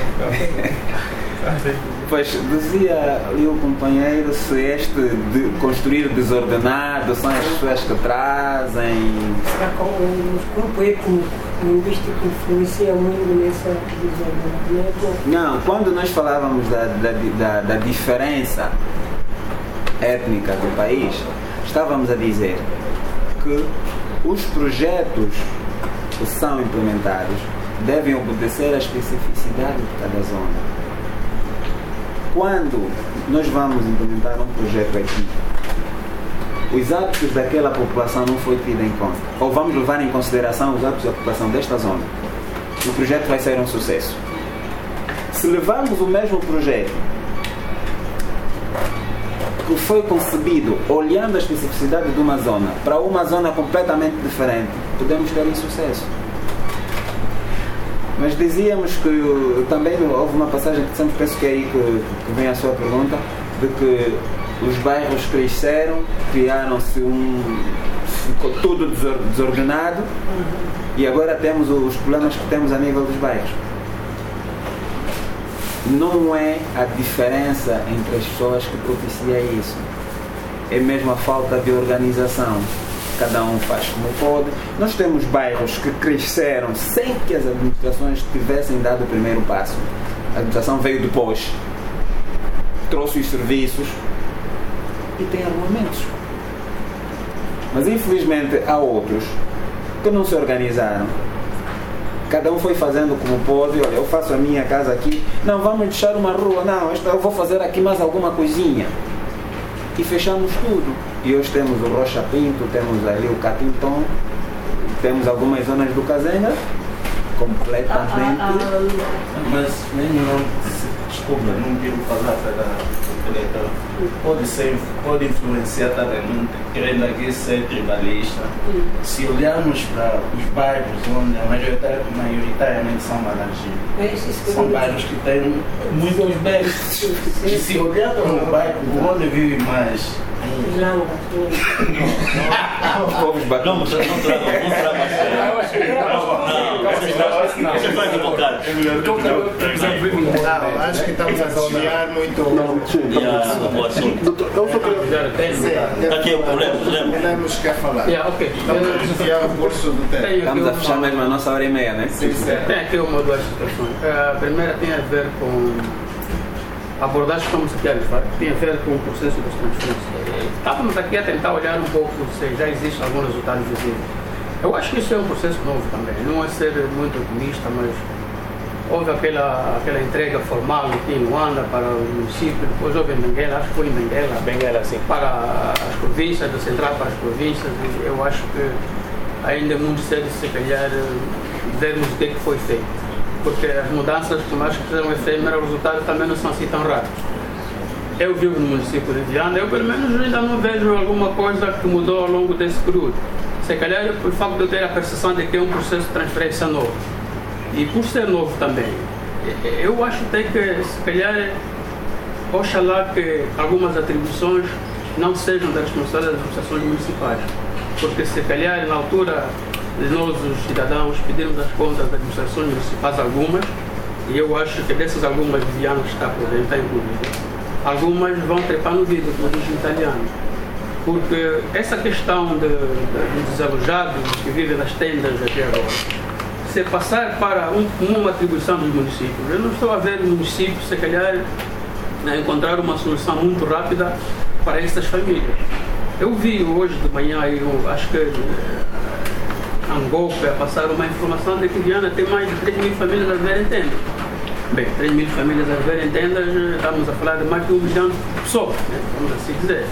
Pois, dizia ali o companheiro se este de construir desordenado são as pessoas que trazem. Será que o grupo étnico linguístico influencia muito nessa desordenamento? Não, quando nós falávamos da, da, da, da diferença étnica do país, estávamos a dizer que os projetos que são implementados devem obedecer à especificidade de cada zona. Quando nós vamos implementar um projeto aqui, os hábitos daquela população não foi tido em conta, ou vamos levar em consideração os hábitos da população desta zona, o projeto vai ser um sucesso. Se levarmos o mesmo projeto que foi concebido olhando a especificidade de uma zona para uma zona completamente diferente, podemos ter insucesso. Mas dizíamos que também houve uma passagem que sempre penso que é aí que, que vem a sua pergunta, de que os bairros cresceram, criaram-se um... ficou tudo desordenado e agora temos os problemas que temos a nível dos bairros. Não é a diferença entre as pessoas que propicia isso, é mesmo a falta de organização. Cada um faz como pode. Nós temos bairros que cresceram sem que as administrações tivessem dado o primeiro passo. A administração veio depois, trouxe os serviços e tem arrumamentos. Mas infelizmente há outros que não se organizaram. Cada um foi fazendo como pôde. Olha, eu faço a minha casa aqui. Não, vamos deixar uma rua. Não, eu vou fazer aqui mais alguma coisinha. E fechamos tudo. E hoje temos o Rocha Pinto, temos ali o Catinton, temos algumas zonas do Cazenga completamente. Ah, ah, ah. Mas nem não, desculpa, não quero falar para pode ser, pode influenciar também, querendo aqui ser tribalista. Se olharmos para os bairros onde a maioria, maioritariamente são marginais, são bairros que têm muitos becos. E se olhar para o bairro onde vive mais Não, Vamos bater. Não, não traga, não traga a não, você vai equivocar. Não, acho que estamos a desviar muito o assunto. Doutor, eu só queria... Aqui é o problema, problema. Temos que falar. Estamos a desviar o curso do tempo. Estamos a fechar mesmo a nossa hora e meia, né? Sim, sim. Tem aqui uma ou duas situações. A primeira tem a ver com abordagens que estamos aqui a levar tem a ver com o processo das transferências. Estávamos aqui a tentar olhar um pouco se já existe algum resultado visível. Eu acho que isso é um processo novo também, não é ser muito otimista, mas houve aquela, aquela entrega formal aqui em Luanda para o município, depois houve em Benguela, acho que foi em Benguela, Benguela, sim. Para as províncias, do central para as províncias, e eu acho que ainda é muito cedo, se calhar, vermos o que, é que foi feito. Porque as mudanças, por mais que sejam efêmeras, os resultados também não são assim tão rápidos. Eu vivo no município de Viana, eu pelo menos ainda não vejo alguma coisa que mudou ao longo desse período. Se calhar por facto de eu ter a percepção de que é um processo de transferência novo. E por ser novo também, eu acho até que se calhar, oxalá que algumas atribuições não sejam da responsabilidade das administrações municipais. Porque se calhar na altura de nós os cidadãos pedirmos as contas das administrações municipais algumas, e eu acho que dessas algumas Viana está por dentro, está incluída, algumas vão trepar no vidro, como diz o italiano. Porque essa questão de, de, de desalojados que vivem nas tendas até agora, se passar para um, uma atribuição dos municípios, eu não estou a ver municípios, se calhar, a encontrar uma solução muito rápida para essas famílias. Eu vi hoje de manhã, eu acho que Angola a passar uma informação de que Viana tem mais de três mil famílias a viver em tendas. Bem, três mil famílias a viver em tendas, estamos a falar de mais de um milhão de pessoas, né? Vamos assim dizer.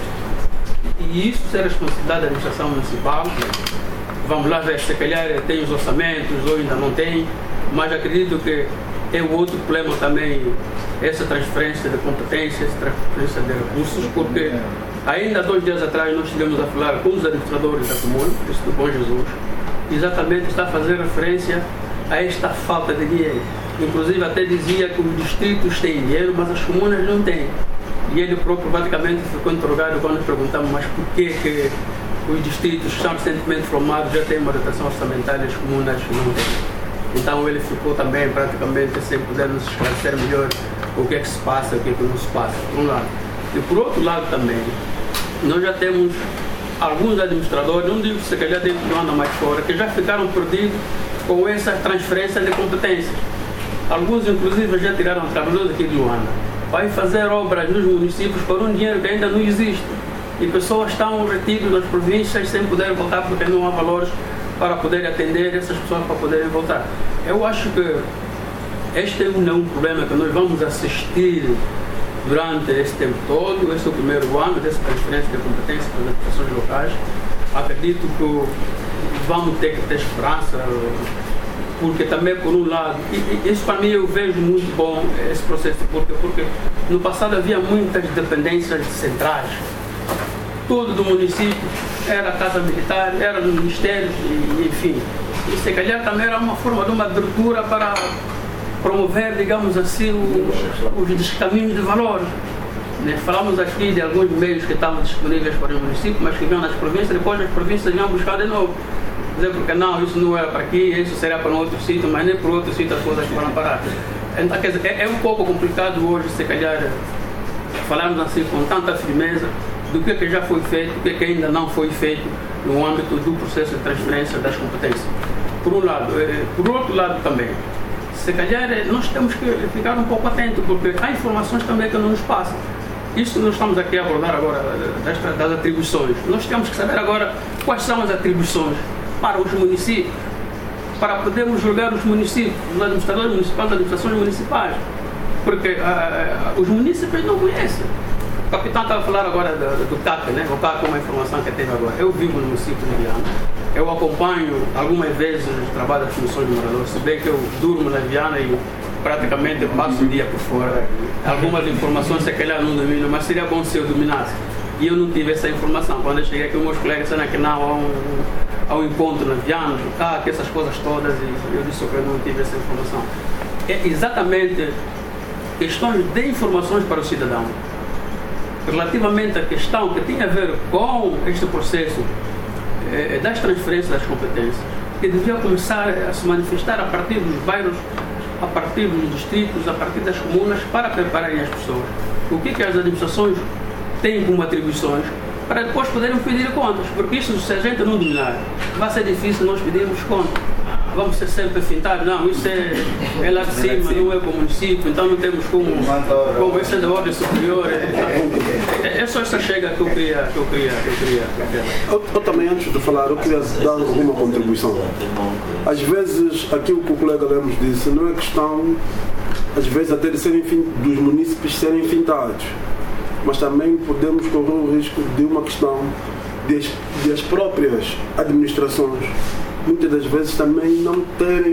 E isso é responsabilidade da administração municipal. Vamos lá ver, se calhar tem os orçamentos ou ainda não tem, mas acredito que é o outro problema também, essa transferência de competências, transferência de recursos, porque ainda dois dias atrás nós estivemos a falar com os administradores da comuna, isso do Bom Jesus, exatamente está a fazer referência a esta falta de dinheiro. Inclusive até dizia que os distritos têm dinheiro, mas as comunas não têm. E ele próprio praticamente ficou interrogado quando perguntamos, mas por que que os distritos que são recentemente formados já têm uma dotação orçamentária e as comunas não têm? Então ele ficou também praticamente sem poder nos esclarecer melhor o que é que se passa e o que é que não se passa, por um lado. E por outro lado também, nós já temos alguns administradores, não digo que se calhar dentro do ano mais fora, que já ficaram perdidos com essa transferência de competências. Alguns inclusive já tiraram trabalhadores aqui de Luanda. Vai fazer obras nos municípios por um dinheiro que ainda não existe. E pessoas estão retidas nas províncias sem poder voltar porque não há valores para poder atender essas pessoas para poderem voltar. Eu acho que este não é um problema que nós vamos assistir durante esse tempo todo. Este é o primeiro ano dessa transferência de competência para as administrações locais. Acredito que vamos ter que ter esperança, porque também por um lado, e isso para mim eu vejo muito bom esse processo, porque, porque no passado havia muitas dependências centrais. Tudo do município era casa militar, era no ministério, e, enfim. E se calhar também era uma forma de uma abertura para promover, digamos assim, os, os descaminhos de valores. Né? Falamos aqui de alguns meios que estavam disponíveis para o município, mas que vinham nas províncias, depois as províncias vinham buscar de novo. Dizer porque não, isso não era para aqui, isso seria para um outro sítio, mas nem para outro sítio as coisas foram parar. Então, quer dizer, é, é um pouco complicado hoje, se calhar, falarmos assim com tanta firmeza do que, que já foi feito, do que, que ainda não foi feito no âmbito do processo de transferência das competências. Por um lado. Por outro lado também, se calhar nós temos que ficar um pouco atentos, porque há informações também que não nos passam. Isso nós estamos aqui a abordar agora das, das atribuições. Nós temos que saber agora quais são as atribuições para os municípios, para podermos julgar os municípios, os administradores municipais, as administrações municipais, porque uh, os municípios não conhecem. O capitão estava a falar agora do, do C A C, né? O C A C é uma informação que teve agora. Eu vivo no município de Viana, eu acompanho algumas vezes o trabalho das comissões de moradores, se bem que eu durmo na Viana e praticamente passo o dia por fora. Algumas informações se calhar não domino, mas seria bom se eu dominasse. E eu não tive essa informação. Quando eu cheguei aqui, os meus colegas disseram que não, há um, há um encontro na Viana, do C A C, essas coisas todas, e eu disse que eu não tive essa informação. É exatamente questões de informações para o cidadão. Relativamente à questão que tem a ver com este processo eh, das transferências das competências, que devia começar a se manifestar a partir dos bairros, a partir dos distritos, a partir das comunas, para prepararem as pessoas. O que, que as administrações têm como atribuições, para depois poderem pedir contas, porque isso, se a gente não dominar, vai ser difícil nós pedirmos contas. vamos ser sempre fintados. Não, isso é, é lá de cima, não é para o município, então não temos como, como isso é da ordem superior. É, é, é só essa chega que eu queria. Que eu, queria, que eu, queria, que eu, queria. Eu, eu também, antes de falar, eu queria dar alguma contribuição. Às vezes, aquilo que o colega Lemos disse, não é questão, às vezes, até de serem, dos munícipes serem fintados, mas também podemos correr o risco de uma questão de as, de as próprias administrações, muitas das vezes, também não terem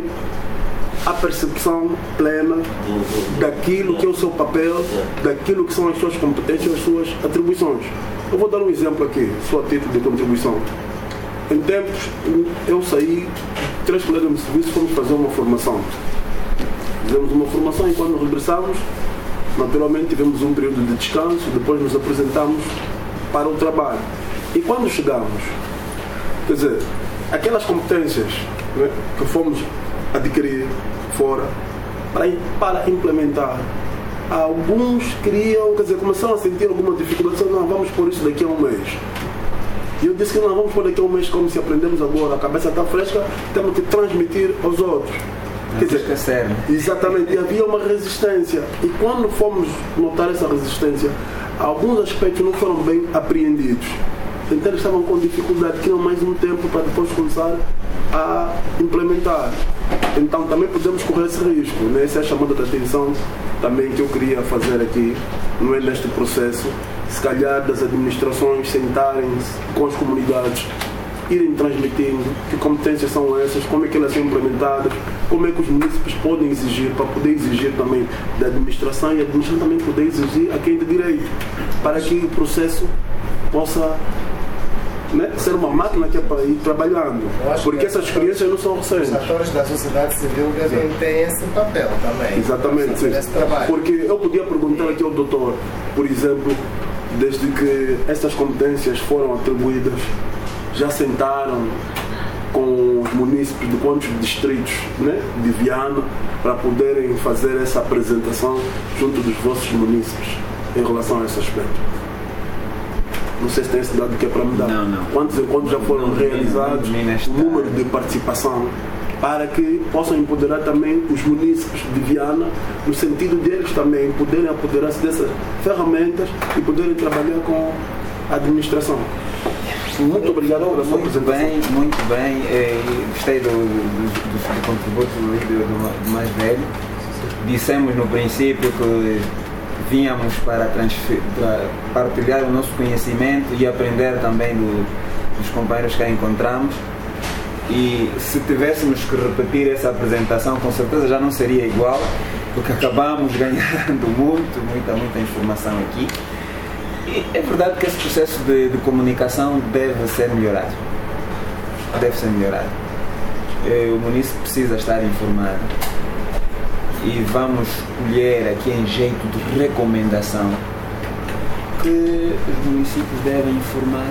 a percepção plena daquilo que é o seu papel, daquilo que são as suas competências, as suas atribuições. Eu vou dar um exemplo aqui, só a título de contribuição. Em tempos, eu saí, três colegas de serviço, fomos fazer uma formação. Fizemos uma formação e quando regressamos, naturalmente tivemos um período de descanso, depois nos apresentamos para o trabalho. E quando chegamos, quer dizer, aquelas competências, né, que fomos adquirir fora para, para implementar, alguns queriam, quer dizer, começaram a sentir alguma dificuldade, disseram, não, vamos pôr isso daqui a um mês. E eu disse que não, vamos pôr daqui a um mês, como se aprendemos agora, a cabeça está fresca, temos que transmitir aos outros. Não quer dizer, esquecer, né? exatamente, e havia uma resistência. E quando fomos notar essa resistência, alguns aspectos não foram bem apreendidos. Então eles estavam com dificuldade, queriam mais um tempo para depois começar a implementar. Então também podemos correr esse risco, né? Essa é a chamada de atenção também que eu queria fazer aqui, não é neste processo, se calhar das administrações sentarem-se com as comunidades, irem transmitindo que competências são essas, como é que elas são implementadas, como é que os munícipes podem exigir, para poder exigir também da administração e a administração também poder exigir a quem de direito, para que o processo possa, né, ser uma máquina que é para ir trabalhando, porque essas experiências não são recentes. Os atores da sociedade civil devem ter esse papel também. Exatamente, sim. Porque eu podia perguntar aqui ao doutor, por exemplo, desde que essas competências foram atribuídas, já sentaram com os munícipes de quantos distritos, né, de Viana, para poderem fazer essa apresentação junto dos vossos munícipes em relação a esse aspecto? Não sei se tem esse dado que é para me dar. Não, não. Quantos encontros já foram realizados, o número de participação, para que possam empoderar também os munícipes de Viana, no sentido deles também poderem apoderar-se dessas ferramentas e poderem trabalhar com a administração. Muito obrigado pela sua muito apresentação. Bem, muito bem. Eh, gostei do, do, do, do contributo do, do, do mais velho. Dissemos no princípio que vínhamos para, para partilhar o nosso conhecimento e aprender também do, dos companheiros que a encontramos. E se tivéssemos que repetir essa apresentação, com certeza já não seria igual, porque acabamos ganhando muito, muita, muita informação aqui. E é verdade que esse processo de, de comunicação deve ser melhorado. Deve ser melhorado. O munícipe precisa estar informado. E vamos colher aqui em jeito de recomendação que os municípios devem informar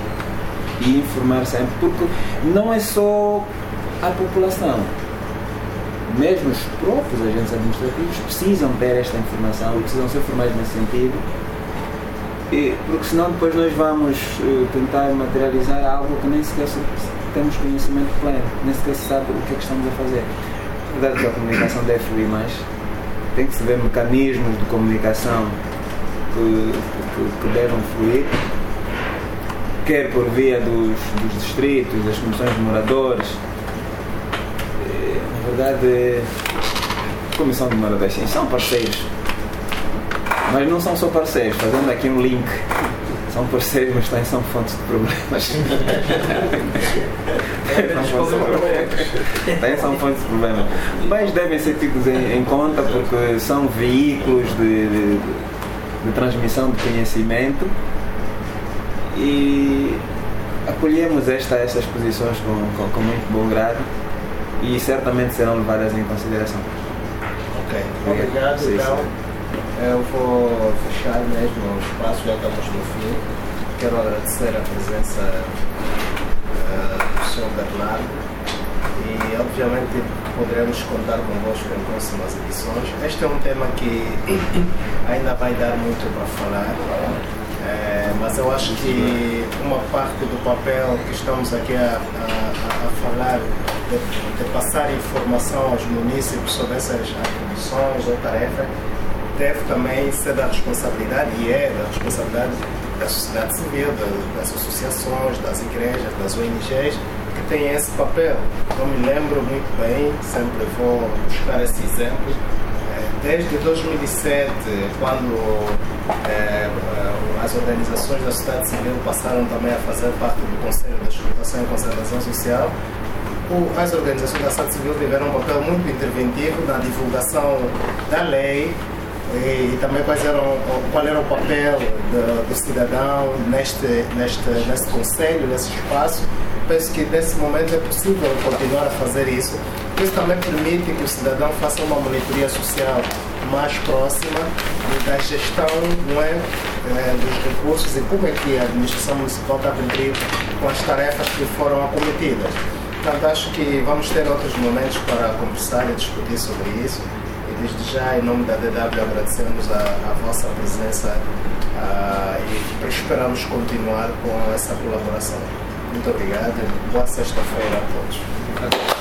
e informar sempre, porque não é só a população, mesmo os próprios agentes administrativos precisam ter esta informação e precisam ser formados nesse sentido, e, porque senão depois nós vamos uh, tentar materializar algo que nem sequer temos conhecimento pleno, nem sequer se sabe o que é que estamos a fazer. É verdade que a comunicação deve fluir mais, tem que se ver mecanismos de comunicação que, que, que devem fluir, quer por via dos, dos distritos, das comissões de moradores. Na verdade, a Comissão de Moradores sim, são parceiros, mas não são só parceiros, fazendo aqui um link, são parceiros, mas também são fontes de problemas. Também são fontes de problemas, mas devem ser tidos em, em conta porque são veículos de, de, de transmissão de conhecimento. E acolhemos esta, estas posições com, com, com muito bom grado e certamente serão levadas em consideração. Ok, obrigado. Sim, então, sim. Eu vou fechar mesmo o espaço, já estamos no fim. Quero agradecer a presença uh, do senhor Bernardo e, obviamente, poderemos contar convosco em próximas edições. Este é um tema que ainda vai dar muito para falar. É, mas eu acho que uma parte do papel que estamos aqui a, a, a falar de, de passar informação aos municípios sobre essas atribuições ou tarefas deve também ser da responsabilidade, e é da responsabilidade da sociedade civil, das associações, das igrejas, das O N Gs, que têm esse papel. Eu me lembro muito bem, sempre vou buscar esse exemplo, desde dois mil e sete, quando é, as organizações da sociedade civil passaram também a fazer parte do Conselho da Escutação e Concertação Social, as organizações da sociedade civil tiveram um papel muito interventivo na divulgação da lei e também quais eram, qual era o papel do, do cidadão neste, neste, neste conselho, nesse espaço. Penso que nesse momento é possível continuar a fazer isso. Isso também permite que o cidadão faça uma monitoria social mais próxima da gestão, não é, é, dos recursos e como é que a administração municipal está a cumprir com as tarefas que foram acometidas. Portanto, acho que vamos ter outros momentos para conversar e discutir sobre isso. E desde já, em nome da D W, agradecemos a, a vossa presença a, e esperamos continuar com essa colaboração. Muito obrigado e boa sexta-feira a todos.